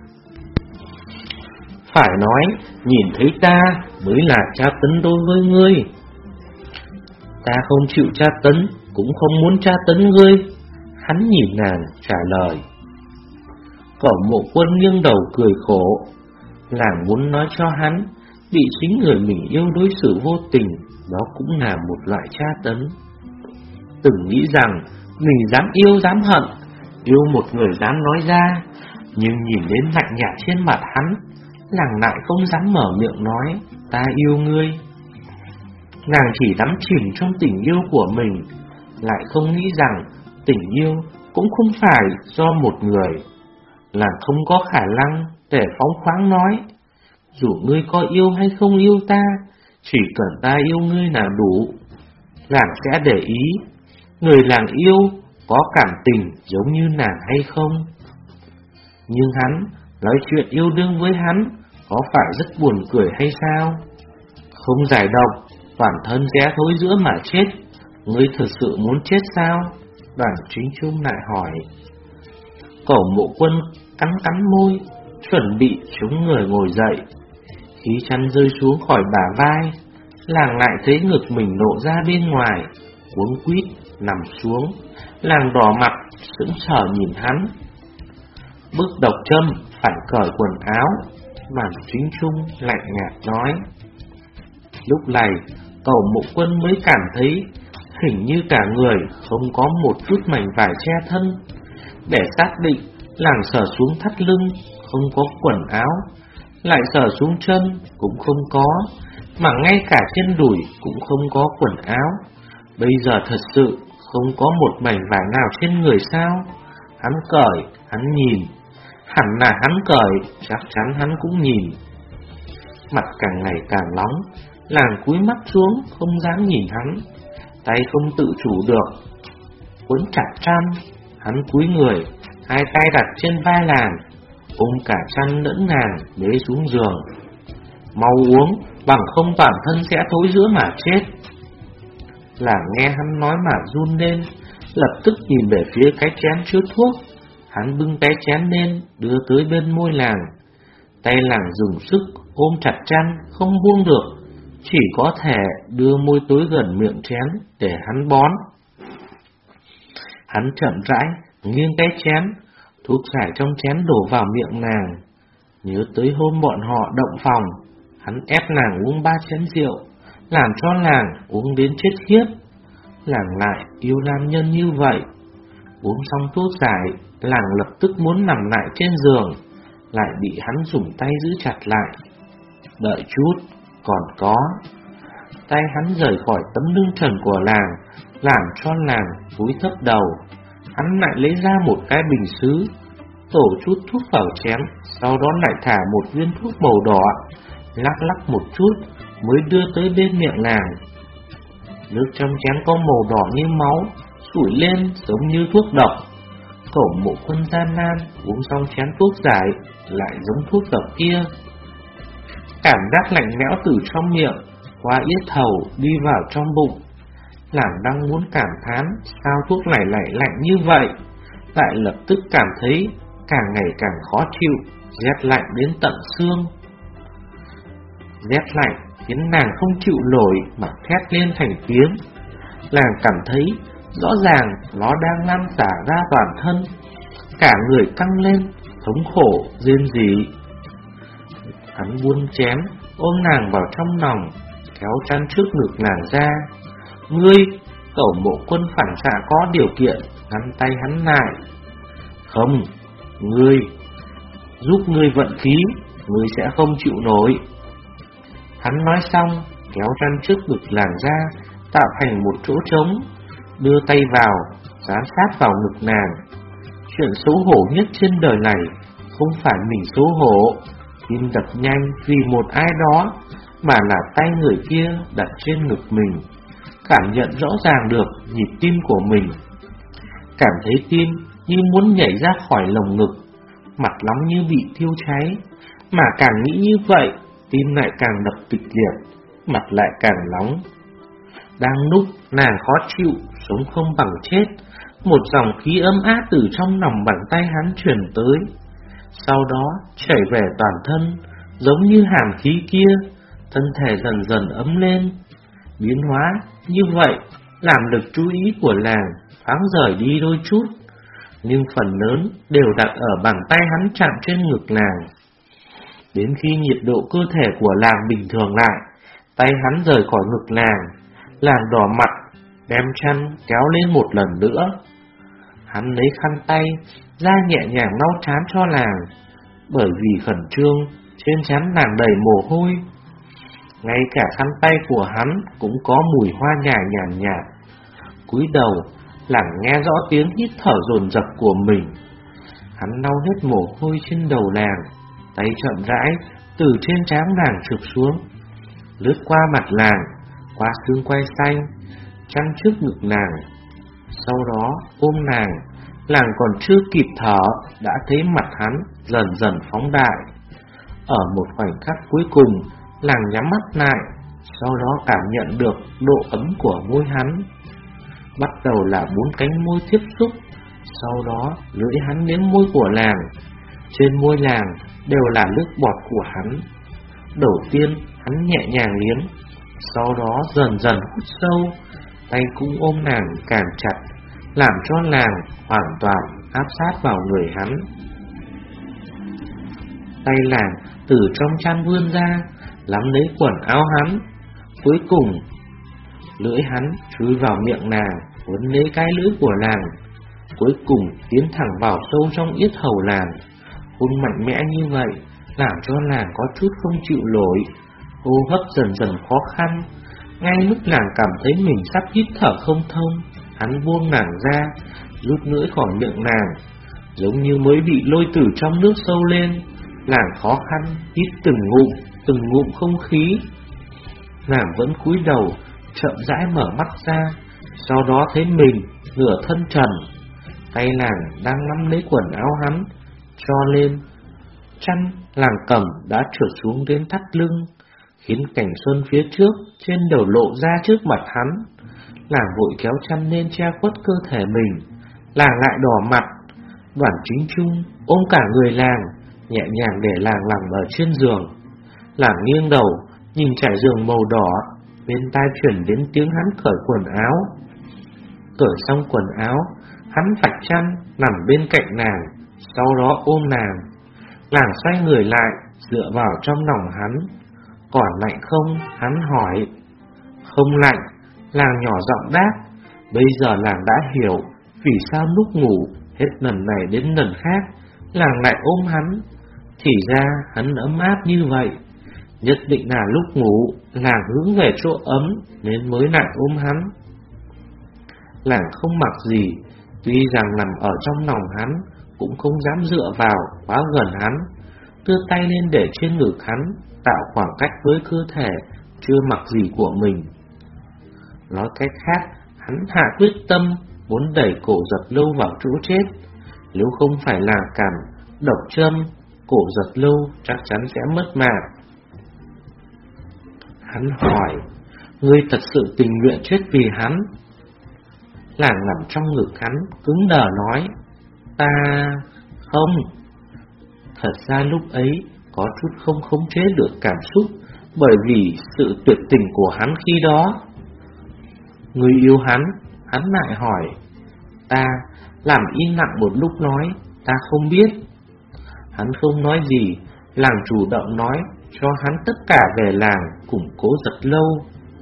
Phải nói, nhìn thấy ta mới là tra tấn đối với ngươi. Ta không chịu tra tấn, cũng không muốn tra tấn ngươi. Hắn nhìn nàng trả lời. Cẩu Mộ Quân nghiêng đầu cười khổ. Nàng muốn nói cho hắn, bị chính người mình yêu đối xử vô tình, đó cũng là một loại tra tấn. Từng nghĩ rằng mình dám yêu dám hận, yêu một người dám nói ra, nhưng nhìn đến lạnh nhạt trên mặt hắn, nàng lại không dám mở miệng nói. ta yêu ngươi. Nàng chỉ đắm chìm trong tình yêu của mình, lại không nghĩ rằng tình yêu cũng không phải do một người. Nàng không có khả năng để phóng khoáng nói, dù ngươi có yêu hay không yêu ta, chỉ cần ta yêu ngươi là đủ. Nàng sẽ để ý người nàng yêu có cảm tình giống như nàng hay không. Nhưng hắn nói chuyện yêu đương với hắn có phải rất buồn cười hay sao? Không giải độc, toàn thân sẽ thối rữa mà chết. Ngươi thật sự muốn chết sao? Đoàn Chính Trung lại hỏi. Cẩu Mộ Quân cắn cắn môi, chuẩn bị chống người ngồi dậy. Khí chăn rơi xuống khỏi bả vai, làng lại thấy ngực mình lộ ra bên ngoài, cuống quýt nằm xuống. Làng đỏ mặt sững sờ nhìn hắn. Bước độc châm phải cởi quần áo. Đoàn Chính Trung lạnh nhạt nói. Lúc này Cẩu Mộ Quân mới cảm thấy hình như cả người không có một chút mảnh vải che thân. Để xác định, làng sờ xuống thắt lưng, không có quần áo, lại sờ xuống chân, cũng không có, mà ngay cả trên đùi cũng không có quần áo. Bây giờ thật sự không có một mảnh vải nào trên người sao? Hắn cởi, hắn nhìn, hẳn là hắn cởi, chắc chắn hắn cũng nhìn. Mặt càng ngày càng nóng, làng cúi mắt xuống, không dám nhìn hắn, tay không tự chủ được quấn chặt chăn. Hắn cúi người, hai tay đặt trên vai làng, ôm cả chăn lẫn nàng bế xuống giường. Mau uống, bằng không bản thân sẽ thối rữa mà chết. Làng nghe hắn nói mà run lên, lập tức nhìn về phía cái chén chứa thuốc. Hắn bưng cái chén lên, đưa tới bên môi làng. Tay làng dùng sức ôm chặt chăn, không buông được, chỉ có thể đưa môi tới gần miệng chén để hắn bón. Hắn chậm rãi nghiêng cái chén, thuốc giải trong chén đổ vào miệng nàng. Nhớ tới hôm bọn họ động phòng, hắn ép nàng uống ba chén rượu, làm cho nàng uống đến chết khiếp. Làng lại yêu nam nhân như vậy. Uống xong thuốc giải, làng lập tức muốn nằm lại trên giường, lại bị hắn dùng tay giữ chặt lại. Đợi chút, còn có. Tay hắn rời khỏi tấm lưng trần của làng, làm cho làng cúi thấp đầu. Hắn lại lấy ra một cái bình sứ, đổ chút thuốc vào chén, sau đó lại thả một viên thuốc màu đỏ, lắc lắc một chút mới đưa tới bên miệng nàng. Nước trong chén có màu đỏ như máu, sủi lên giống như thuốc độc. Cẩu Mộ Quân gian nan uống xong chén thuốc giải, lại giống thuốc độc kia. Cảm giác lạnh lẽo từ trong miệng qua yết hầu đi vào trong bụng. Làng đang muốn cảm thán sao thuốc này lại lạnh như vậy, lại lập tức cảm thấy càng ngày càng khó chịu, rét lạnh đến tận xương. Rét lạnh khiến nàng không chịu nổi mà thét lên thành tiếng. Làng cảm thấy rõ ràng nó đang lan xả ra toàn thân, cả người căng lên, thống khổ rên rỉ. Hắn buông chén, ôm nàng vào trong lòng, kéo chăn trước ngực nàng ra. Ngươi! Cẩu Mộ Quân phản xạ có điều kiện ngăn tay hắn lại. Không! Ngươi! Giúp ngươi vận khí, ngươi sẽ không chịu nổi. Hắn nói xong, kéo chăn trước ngực nàng ra, tạo thành một chỗ trống, đưa tay vào, dán sát vào ngực nàng. Chuyện xấu hổ nhất trên đời này không phải mình xấu hổ, tim đập nhanh vì một ai đó, mà là tay người kia đặt trên ngực mình, cảm nhận rõ ràng được nhịp tim của mình. Cảm thấy tim như muốn nhảy ra khỏi lồng ngực, mặt nóng như bị thiêu cháy, mà càng nghĩ như vậy, tim lại càng đập kịch liệt, mặt lại càng nóng. Đang lúc nàng khó chịu, sống không bằng chết, một dòng khí ấm áp từ trong lòng bàn tay hắn truyền tới, sau đó chảy về toàn thân, giống như hàn khí kia, thân thể dần dần ấm lên. Biến hóa như vậy làm lực chú ý của làng thoáng rời đi đôi chút, nhưng phần lớn đều đặt ở bàn tay hắn chạm trên ngực nàng. Đến khi nhiệt độ cơ thể của làng bình thường lại, tay hắn rời khỏi ngực làng, làng đỏ mặt, đem chăn kéo lên một lần nữa. Hắn lấy khăn tay ra nhẹ nhàng lau trán cho làng, bởi vì khẩn trương, trên trán nàng đầy mồ hôi. ngay cả khăn tay của hắn cũng có mùi hoa nhài nhàn nhạt. Cúi đầu, làng nghe rõ tiếng hít thở dồn dập của mình. Hắn lau hết mồ hôi trên đầu làng, tay chậm rãi từ trên trán nàng trượt xuống, lướt qua mặt làng, qua xương quai xanh, chăn trước ngực nàng. Sau đó ôm nàng, làng còn chưa kịp thở đã thấy mặt hắn dần dần phóng đại. Ở một khoảnh khắc cuối cùng, làng nhắm mắt lại, sau đó cảm nhận được độ ấm của môi hắn. Bắt đầu là bốn cánh môi tiếp xúc, sau đó lưỡi hắn liếm môi của làng. Trên môi làng đều là nước bọt của hắn. Đầu tiên hắn nhẹ nhàng liếm, sau đó dần dần hút sâu, tay cũng ôm nàng càng chặt, làm cho nàng hoàn toàn áp sát vào người hắn. Tay làng từ trong chăn vươn ra, nắm lấy quần áo hắn. Cuối cùng, lưỡi hắn chui vào miệng nàng, quấn lấy cái lưỡi của nàng. Cuối cùng tiến thẳng vào sâu trong yết hầu nàng. Hôn mạnh mẽ như vậy làm cho nàng có chút không chịu nổi, hô hấp dần dần khó khăn. Ngay lúc nàng cảm thấy mình sắp hít thở không thông, hắn buông nàng ra, rút lưỡi khỏi miệng nàng, giống như mới bị lôi từ trong nước sâu lên. Nàng khó khăn hít từng ngụm, từng ngụm không khí. Nàng vẫn cúi đầu, chậm rãi mở mắt ra, sau đó thấy mình nửa thân trần. Tay nàng đang nắm lấy quần áo hắn, cho lên chăn làng cầm đã trượt xuống đến thắt lưng, khiến cảnh xuân phía trước trên đầu lộ ra trước mặt hắn. Làng vội kéo chăn lên che khuất cơ thể mình. Làng lại đỏ mặt. Đoàn Chính Trung ôm cả người làng, nhẹ nhàng để làng nằm ở trên giường. Làng nghiêng đầu nhìn trải giường màu đỏ, bên tai chuyển đến tiếng hắn cởi quần áo. Cởi xong quần áo, hắn vạch chăn nằm bên cạnh nàng, sau đó ôm nàng. Làng xoay người lại, dựa vào trong lòng hắn. Còn lạnh không? Hắn hỏi. Không lạnh, làng nhỏ giọng đáp. Bây giờ làng đã hiểu vì sao lúc ngủ hết lần này đến lần khác làng lại ôm hắn. Thì ra hắn ấm áp như vậy, nhất định là lúc ngủ làng hướng về chỗ ấm nên mới lại ôm hắn. Làng không mặc gì, tuy rằng nằm ở trong lòng hắn, cũng không dám dựa vào quá gần hắn, đưa tay lên để trên ngực hắn, tạo khoảng cách với cơ thể chưa mặc gì của mình. Nói cách khác, hắn hạ quyết tâm muốn đẩy cổ Giật Lâu vào chỗ chết. Nếu không phải là cảm độc châm, cổ Giật Lâu chắc chắn sẽ mất mạng. Hắn hỏi, ngươi thật sự tình nguyện chết vì hắn? Làng nằm trong ngực hắn, cứng đờ nói, ta không. Thật ra lúc ấy có chút không khống chế được cảm xúc, bởi vì sự tuyệt tình của hắn khi đó. Ngươi yêu hắn? Hắn lại hỏi. Ta làm im lặng một lúc nói, ta không biết. Hắn không nói gì, làng chủ động nói cho hắn tất cả về làng củng cố Giật Lâu.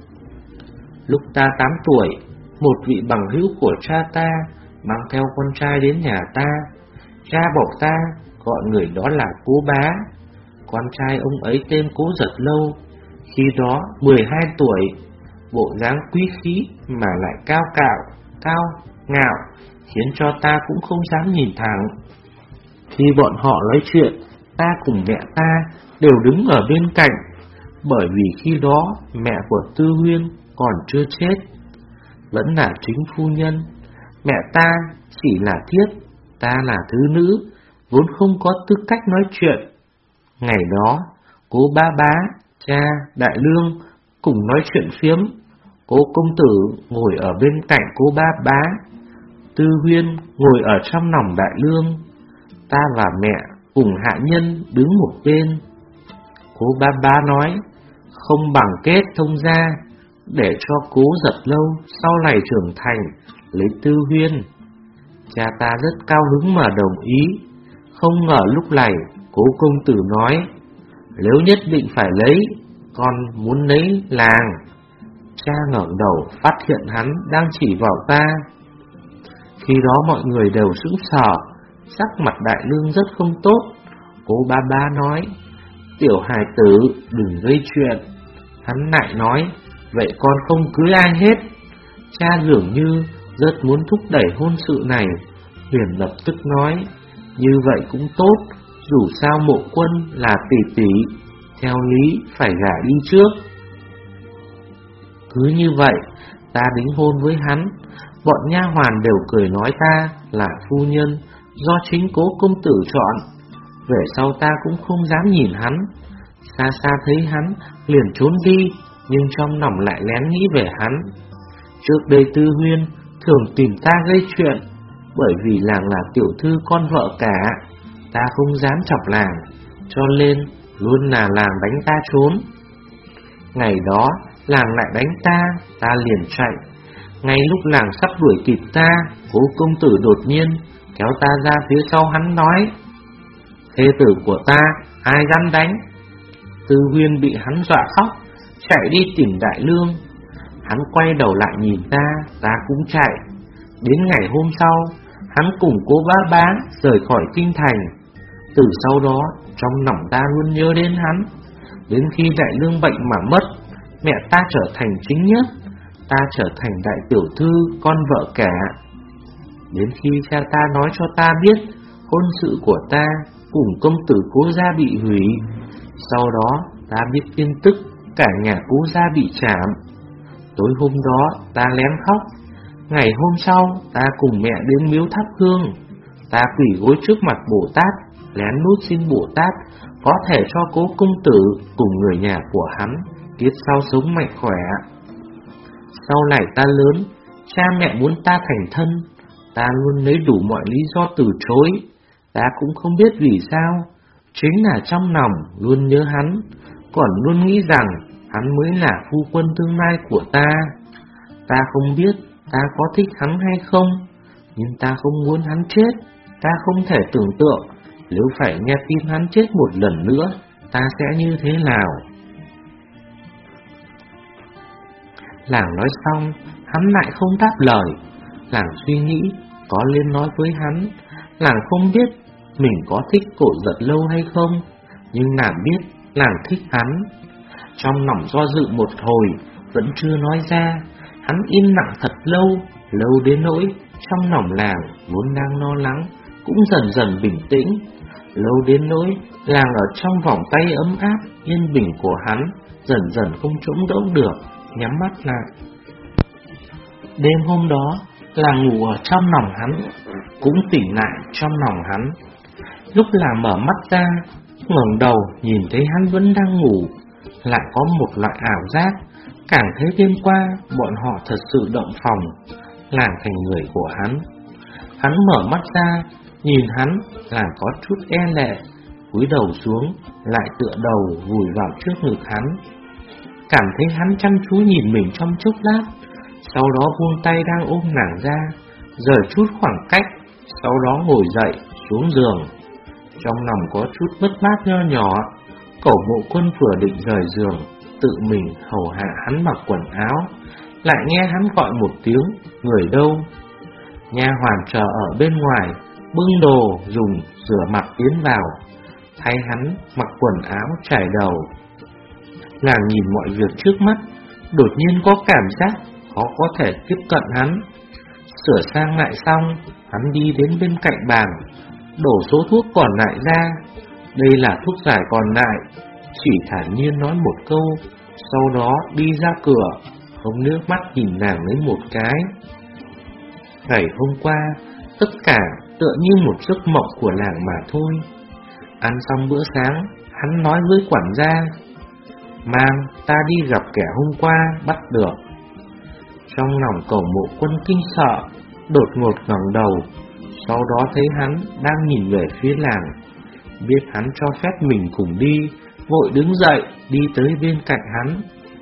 Lúc ta tám tuổi, một vị bằng hữu của cha ta mang theo con trai đến nhà ta. Cha bảo ta gọi người đó là Cố Bá. Con trai ông ấy tên Cố Giật Lâu, khi đó mười hai tuổi, bộ dáng quý khí mà lại cao cạo, cao, ngạo, khiến cho ta cũng không dám nhìn thẳng. Khi bọn họ nói chuyện, ta cùng mẹ ta đều đứng ở bên cạnh, bởi vì khi đó mẹ của Tư Huyên còn chưa chết, vẫn là chính phu nhân. Mẹ ta chỉ là thiếp, ta là thứ nữ, vốn không có tư cách nói chuyện. Ngày đó, Cố Ba Bá, cha, Đại Lương cùng nói chuyện phiếm. Cố công tử ngồi ở bên cạnh Cố Ba Bá, Tư Huyên ngồi ở trong lòng Đại Lương, ta và mẹ cùng hạ nhân đứng một bên. Cố Ba Bá nói, không bằng kết thông gia, để cho Cố Giật Lâu sau này trưởng thành lấy Tư Huyên. Cha ta rất cao hứng mà đồng ý. Không ngờ lúc này Cố công tử nói, nếu nhất định phải lấy, con muốn lấy làng. Cha ngẩng đầu phát hiện hắn đang chỉ vào ta. Khi đó mọi người đều sững sờ, sắc mặt Đại Lương rất không tốt. Cố Ba Ba nói, tiểu hài tử đừng gây chuyện. Hắn lại nói, vậy con không cưới ai hết. Cha dường như rất muốn thúc đẩy hôn sự này, liền lập tức nói, như vậy cũng tốt, dù sao Mộ Quân là tỷ tỷ, theo lý phải gả đi trước. Cứ như vậy, ta đính hôn với hắn, bọn nha hoàn đều cười nói ta là phu nhân do chính Cố công tử chọn. Về sau ta cũng không dám nhìn hắn, xa xa thấy hắn liền trốn đi, nhưng trong lòng lại lén nghĩ về hắn. Trước đây Tư Huyên thường tìm ta gây chuyện, bởi vì làng là tiểu thư con vợ cả, ta không dám chọc làng, cho nên luôn là làng đánh ta trốn. Ngày đó làng lại đánh ta, ta liền chạy. Ngay lúc làng sắp đuổi kịp ta, Cố công tử đột nhiên kéo ta ra phía sau hắn nói, thê tử của ta ai dám đánh. Tư Huyên bị hắn dọa khóc, chạy đi tìm Đại Lương. Hắn quay đầu lại nhìn ta, ta cũng chạy. Đến ngày hôm sau, hắn cùng Cố Bá Bá rời khỏi kinh thành. Từ sau đó, trong lòng ta luôn nhớ đến hắn. Đến khi Đại Lương bệnh mà mất, mẹ ta trở thành chính nhất, ta trở thành đại tiểu thư con vợ cả. Đến khi cha ta nói cho ta biết hôn sự của ta cùng công tử Cố gia bị hủy, sau đó ta biết tin tức cả nhà Cố gia bị trảm. Tối hôm đó ta lén khóc. Ngày hôm sau ta cùng mẹ đến miếu thắp hương. Ta quỳ gối trước mặt Bồ Tát, lén lút xin Bồ Tát có thể cho Cố công tử cùng người nhà của hắn kiếp sau sống mạnh khỏe. Sau này ta lớn, cha mẹ muốn ta thành thân, ta luôn lấy đủ mọi lý do từ chối. Ta cũng không biết vì sao, chính là trong lòng luôn nhớ hắn, còn luôn nghĩ rằng hắn mới là phu quân tương lai của ta. Ta không biết ta có thích hắn hay không, nhưng ta không muốn hắn chết. Ta không thể tưởng tượng nếu phải nghe tin hắn chết một lần nữa, ta sẽ như thế nào. Làng nói xong, hắn lại không đáp lời. Làng suy nghĩ có nên nói với hắn. Làng không biết mình có thích Cổ Giật Lâu hay không, nhưng làng biết làng thích hắn. Trong lòng do dự một hồi, vẫn chưa nói ra. Hắn im lặng thật lâu, lâu đến nỗi trong lòng làng vốn đang lo lắng cũng dần dần bình tĩnh. Lâu đến nỗi làng ở trong vòng tay ấm áp yên bình của hắn dần dần không chống đỡ được, nhắm mắt lại. Đêm hôm đó, làng ngủ ở trong lòng hắn, cũng tỉnh lại trong lòng hắn. Lúc làng mở mắt ra, ngẩng đầu nhìn thấy hắn vẫn đang ngủ, lại có một loại ảo giác, càng thấy đêm qua bọn họ thật sự động phòng, làm thành người của hắn. Hắn mở mắt ra, nhìn hắn là có chút e lệ, cúi đầu xuống, lại tựa đầu vùi vào trước ngực hắn. Cảm thấy hắn chăm chú nhìn mình trong chốc lát, sau đó buông tay đang ôm nàng ra, rời chút khoảng cách, sau đó ngồi dậy, xuống giường. Trong lòng có chút mất mát nho nhỏ, Cổ Mộ Quân vừa định rời giường, tự mình hầu hạ hắn mặc quần áo, lại nghe hắn gọi một tiếng, người đâu? Nha hoàn chờ ở bên ngoài, bưng đồ dùng rửa mặt tiến vào, thay hắn mặc quần áo trải đầu. Nàng nhìn mọi việc trước mắt, đột nhiên có cảm giác khó có thể tiếp cận hắn. Sửa sang lại xong, hắn đi đến bên cạnh bàn, đổ số thuốc còn lại ra. Đây là thuốc giải còn lại, chỉ thản nhiên nói một câu, sau đó đi ra cửa, không nước mắt nhìn nàng lấy một cái. Ngày hôm qua, tất cả tựa như một giấc mộng của nàng mà thôi. Ăn xong bữa sáng, hắn nói với quản gia, mang ta đi gặp kẻ hôm qua bắt được. Trong lòng Cổ Mộ Quân kinh sợ, đột ngột ngẩng đầu, sau đó thấy hắn đang nhìn về phía làng, biết hắn cho phép mình cùng đi, vội đứng dậy đi tới bên cạnh hắn.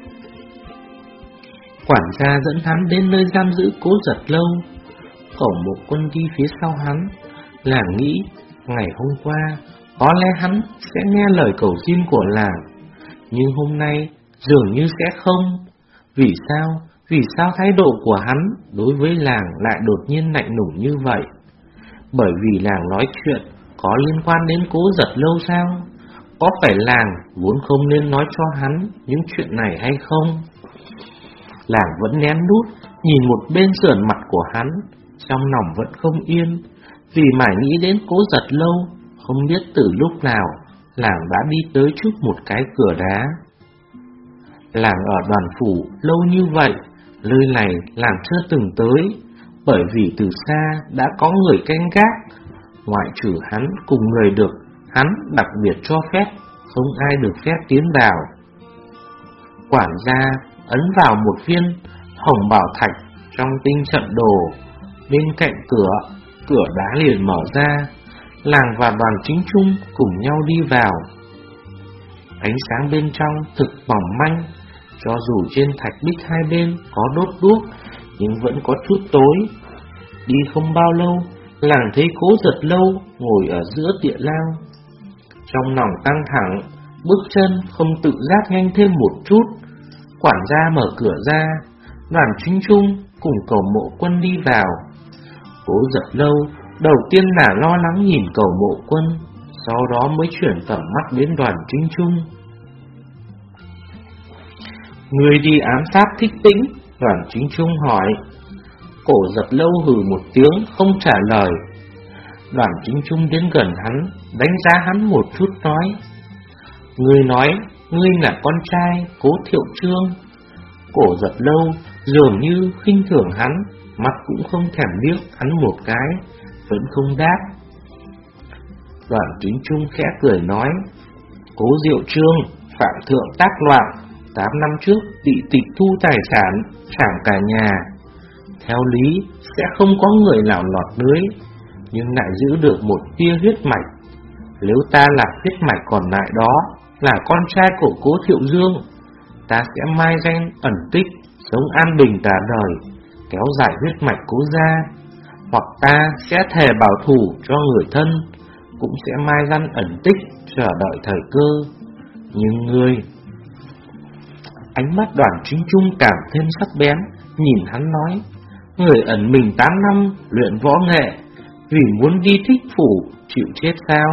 Quản gia dẫn hắn đến nơi giam giữ Cố Giật Lâu. Cổ Mộ Quân đi phía sau hắn, làng nghĩ ngày hôm qua có lẽ hắn sẽ nghe lời cầu xin của làng, nhưng hôm nay dường như sẽ không. Vì sao? Vì sao thái độ của hắn đối với làng lại đột nhiên lạnh lùng như vậy? Bởi vì làng nói chuyện có liên quan đến Cố Giật Lâu sao? có phải làng vốn không nên nói cho hắn những chuyện này hay không? Làng vẫn nén nút, nhìn một bên sườn mặt của hắn, trong lòng vẫn không yên, vì mãi nghĩ đến Cố Giật Lâu. Không biết từ lúc nào, làng đã đi tới trước một cái cửa đá. Làng ở Đoàn Phủ lâu như vậy, nơi này làng chưa từng tới, bởi vì từ xa đã có người canh gác. Ngoại trừ hắn cùng người được hắn đặc biệt cho phép, không ai được phép tiến vào. Quản gia ấn vào một viên hồng bảo thạch trong tinh trận đồ. Bên cạnh cửa, cửa đá liền mở ra. Làng và Đoàn Chính Trung cùng nhau đi vào. Ánh sáng bên trong thực mỏng manh, cho dù trên thạch bích hai bên có đốt đuốc, nhưng vẫn có chút tối. Đi không bao lâu, làng thấy Cố Giật Lâu ngồi ở giữa địa lao. Trong lòng căng thẳng, bước chân không tự giác nhanh thêm một chút. Quản gia mở cửa ra, Đoàn Chính Trung cùng Cầu Mộ Quân đi vào. Cố Giật Lâu đầu tiên là lo lắng nhìn Cầu Mộ Quân, sau đó mới chuyển tầm mắt đến Đoàn Chính Trung. Người đi ám sát Thích Tĩnh? Đoàn Chính Trung hỏi. Cổ Giật Lâu hừ một tiếng không trả lời. Đoàn Chính Trung đến gần hắn, đánh giá hắn một chút nói: Ngươi nói ngươi là con trai Cố Thiệu Trương. Cổ Giật Lâu dường như khinh thường hắn, mắt cũng không thèm liếc hắn một cái, vẫn không đáp. Đoàn Chính Trung khẽ cười nói: Cố Diệu Trương phạm thượng tác loạn, tám năm trước bị tịch thu tài sản, trảm cả nhà. Theo lý sẽ không có người nào lọt lưới, nhưng lại giữ được một tia huyết mạch. Nếu ta là huyết mạch còn lại đó là con trai của Cố Thiệu Dương, ta sẽ mai danh ẩn tích, sống an bình cả đời, kéo dài huyết mạch Cố gia. Hoặc ta sẽ thề bảo thủ cho người thân, cũng sẽ mai danh ẩn tích, chờ đợi thời cơ. Nhưng ngươi... Ánh mắt Đoàn Chính Trung càng thêm sắc bén, nhìn hắn nói: Người ẩn mình tám năm luyện võ nghệ, vì muốn đi Thích Phủ chịu chết sao?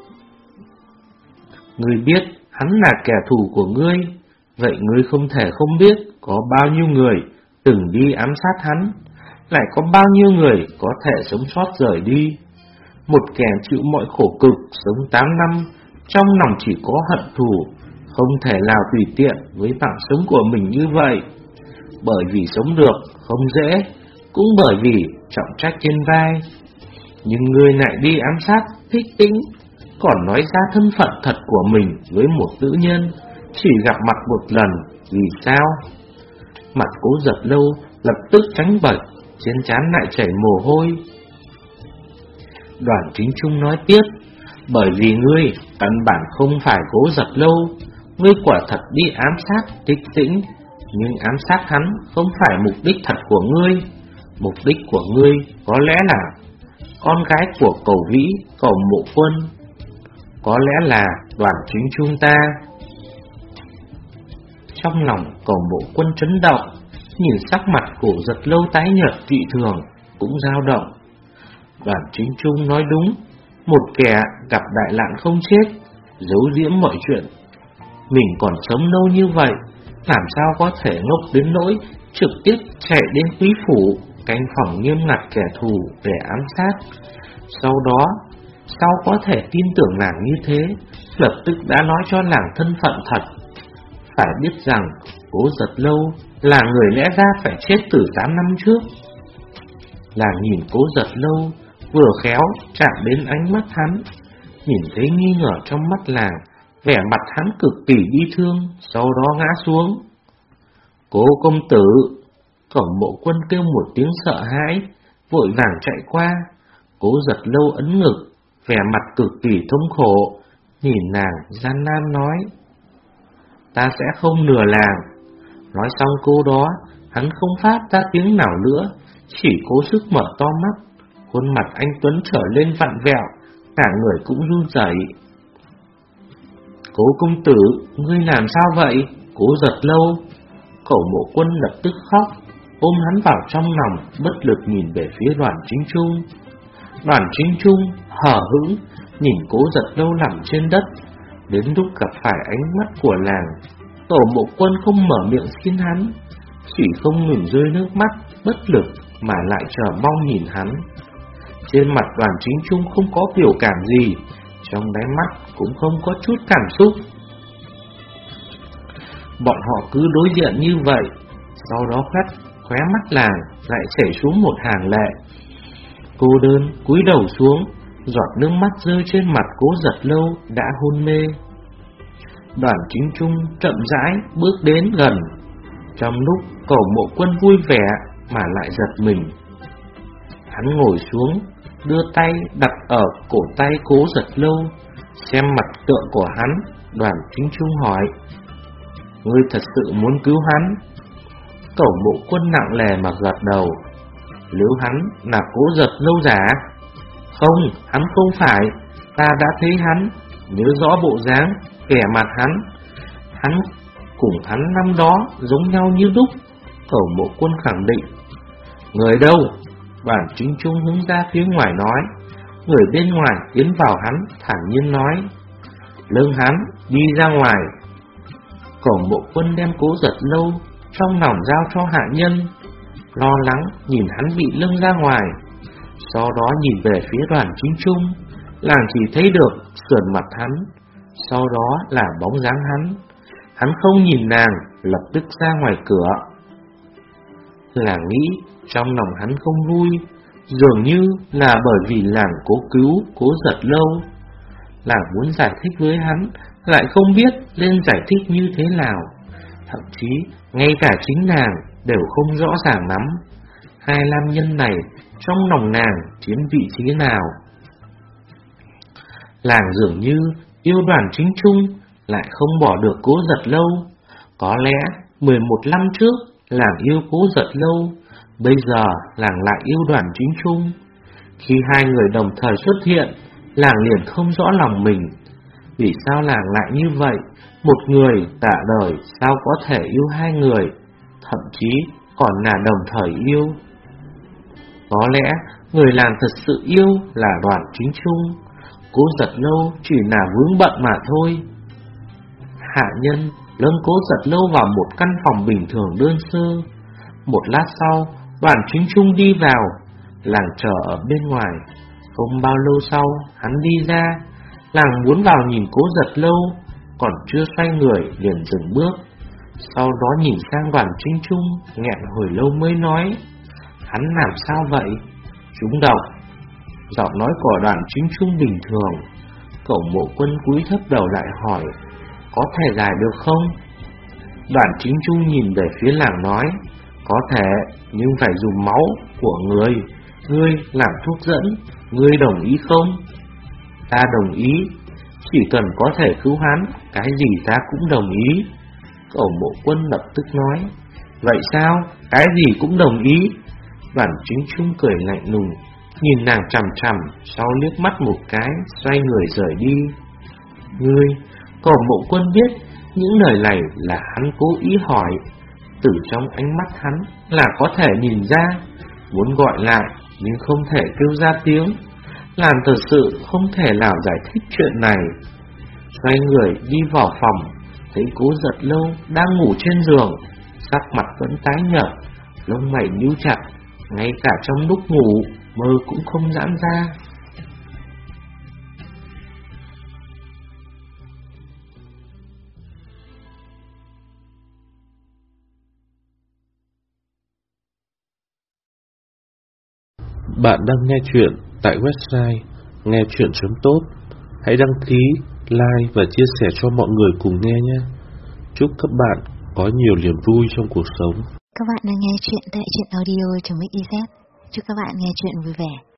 Ngươi biết hắn là kẻ thù của ngươi, vậy ngươi không thể không biết có bao nhiêu người từng đi ám sát hắn, lại có bao nhiêu người có thể sống sót rời đi. Một kẻ chịu mọi khổ cực, sống tám năm, trong lòng chỉ có hận thù, không thể nào tùy tiện với mạng sống của mình như vậy. Bởi vì sống được không dễ, cũng bởi vì trọng trách trên vai. Nhưng ngươi lại đi ám sát Thích Tĩnh, còn nói ra thân phận thật của mình với một nữ nhân chỉ gặp mặt một lần, vì sao? Mặt Cố Giật Lâu lập tức trắng bệch, trên trán lại chảy mồ hôi. Đoàn Chính Trung nói tiếp: Bởi vì ngươi căn bản không phải Cố Giật Lâu, ngươi quả thật đi ám sát Thích Tĩnh, nhưng ám sát hắn không phải mục đích thật của ngươi. Mục đích của ngươi có lẽ là con gái của Cầu Vĩ, Cầu Mộ Quân, có lẽ là Đoàn Chính Trung ta. Trong lòng Cầu Mộ Quân chấn động, nhìn sắc mặt Cổ Giật Lâu tái nhợt dị thường cũng dao động. Đoàn Chính Trung nói đúng, một kẻ gặp đại nạn không chết, giấu giếm mọi chuyện. Mình còn sống lâu như vậy, làm sao có thể ngốc đến nỗi trực tiếp chạy đến quý phủ, canh phòng nghiêm ngặt kẻ thù để ám sát. Sau đó, sao có thể tin tưởng nàng như thế, lập tức đã nói cho nàng thân phận thật. Phải biết rằng Cố Giật Lâu là người lẽ ra phải chết từ tám năm trước. Nàng nhìn Cố Giật Lâu, vừa khéo chạm đến ánh mắt hắn, nhìn thấy nghi ngờ trong mắt nàng, vẻ mặt hắn cực kỳ bi thương, sau đó ngã xuống. Cố công tử! Cổng Mộ Quân kêu một tiếng sợ hãi, vội vàng chạy qua. Cố Giật Lâu ấn ngực, vẻ mặt cực kỳ thống khổ, nhìn nàng gian nan nói: Ta sẽ không lừa làng. Nói xong câu đó, hắn không phát ra tiếng nào nữa, chỉ cố sức mở to mắt. Khuôn mặt anh Tuấn trở lên vặn vẹo, cả người cũng run rẩy. Cố công tử, ngươi làm sao vậy? Cố Giật Lâu! Cẩu Mộ Quân lập tức khóc, ôm hắn vào trong lòng, bất lực nhìn về phía Đoàn Chính Trung. Đoàn Chính Trung hờ hững nhìn Cố Giật Lâu nằm trên đất, Đến lúc gặp phải ánh mắt của làng, Tổ Mộ Quân không mở miệng xin hắn, chỉ không ngừng rơi nước mắt bất lực mà lại chờ mong nhìn hắn. Trên mặt Đoàn Chính Trung không có biểu cảm gì, trong đáy mắt cũng không có chút cảm xúc. Bọn họ cứ đối diện như vậy, sau đó khắt khóe mắt làng lại chảy xuống một hàng lệ. Cô đơn cúi đầu xuống, giọt nước mắt rơi trên mặt Cố Giật Lâu đã hôn mê. Đoàn Chính Trung chậm rãi bước đến gần. Trong lúc Cổ Mộ Quân vui vẻ mà lại giật mình, hắn ngồi xuống, đưa tay đặt ở cổ tay Cố Giật Lâu. Xem mặt tượng của hắn, Đoàn Chính Trung hỏi: ngươi thật sự muốn cứu hắn? Cổ Mộ Quân nặng nề mà gật đầu. Nếu hắn là Cố Giật Lâu giả? Không, hắn không phải. Ta đã thấy hắn, nhớ rõ bộ dáng, vẻ mặt hắn. Hắn cùng hắn năm đó giống nhau như đúc. Cổ Mộ Quân khẳng định. Người đâu? Đoàn Chính Trung hướng ra phía ngoài nói. Người bên ngoài tiến vào hắn, thản nhiên nói: lưng hắn, đi ra ngoài. Cổ Mộ Quân đem Cố Giật Lâu trong lòng giao cho hạ nhân, lo lắng nhìn hắn bị lưng ra ngoài. Sau đó nhìn về phía Đoàn Chính Trung, làng chỉ thấy được sườn mặt hắn, sau đó là bóng dáng hắn. Hắn không nhìn nàng, lập tức ra ngoài cửa. Làng nghĩ trong lòng hắn không vui, dường như là bởi vì làng cố cứu Cố Giật Lâu. Làng muốn giải thích với hắn, lại không biết nên giải thích như thế nào. Thậm chí ngay cả chính nàng đều không rõ ràng lắm hai nam nhân này trong lòng nàng chiếm vị trí nào. Làng dường như yêu Đoàn Chính Trung, lại không bỏ được Cố Giật Lâu. Có lẽ mười một năm trước làng yêu Cố Giật Lâu, bây giờ làng lại yêu Đoàn Chính Trung. Khi hai người đồng thời xuất hiện, làng liền không rõ lòng mình. Vì sao làng lại như vậy? Một người cả đời sao có thể yêu hai người, thậm chí còn là đồng thời yêu? Có lẽ người làng thật sự yêu là Đoàn Chính Trung, Cố Giật Lâu chỉ là vướng bận mà thôi. Hạ nhân lâng Cố Giật Lâu vào một căn phòng bình thường đơn sơ. Một lát sau, Đoàn Chính Trung đi vào, làng chờ ở bên ngoài. Không bao lâu sau, hắn đi ra. Làng muốn vào nhìn Cố Giật Lâu, còn chưa xoay người liền dừng bước. Sau đó nhìn sang Đoàn Chính Trung, nghẹn hồi lâu mới nói: hắn làm sao vậy? Trúng độc. Giọng nói của Đoàn Chính Trung bình thường. Cổ Mộ Quân cúi thấp đầu lại hỏi: có thể giải được không? Đoàn Chính Trung nhìn về phía làng nói: có thể, nhưng phải dùng máu của người. Ngươi làm thuốc dẫn, ngươi đồng ý không? Ta đồng ý, chỉ cần có thể cứu hắn, cái gì ta cũng đồng ý. Cổ Mộ Quân lập tức nói: vậy sao? Cái gì cũng đồng ý? Đoàn Chính Trung cười lạnh lùng, nhìn nàng chằm chằm, sau liếc mắt một cái, xoay người rời đi. Ngươi, Cổ Mộ Quân biết những lời này là hắn cố ý hỏi. Từ trong ánh mắt hắn là có thể nhìn ra, muốn gọi lại nhưng không thể kêu ra tiếng. Làm thật sự không thể nào giải thích chuyện này. Xoay người đi vào phòng, thấy Cố Giật Lâu đang ngủ trên giường, sắc mặt vẫn tái nhợt, lông mày nhíu chặt, ngay cả trong lúc ngủ mơ cũng không giãn ra. Bạn đang nghe chuyện tại website nghe chuyện chấm tốt. Hãy đăng ký, like và chia sẻ cho mọi người cùng nghe nhé. Chúc các bạn có nhiều niềm vui trong cuộc sống. Các bạn đang nghe chuyện tại truyện audio chấm xyz. Chúc các bạn nghe chuyện vui vẻ.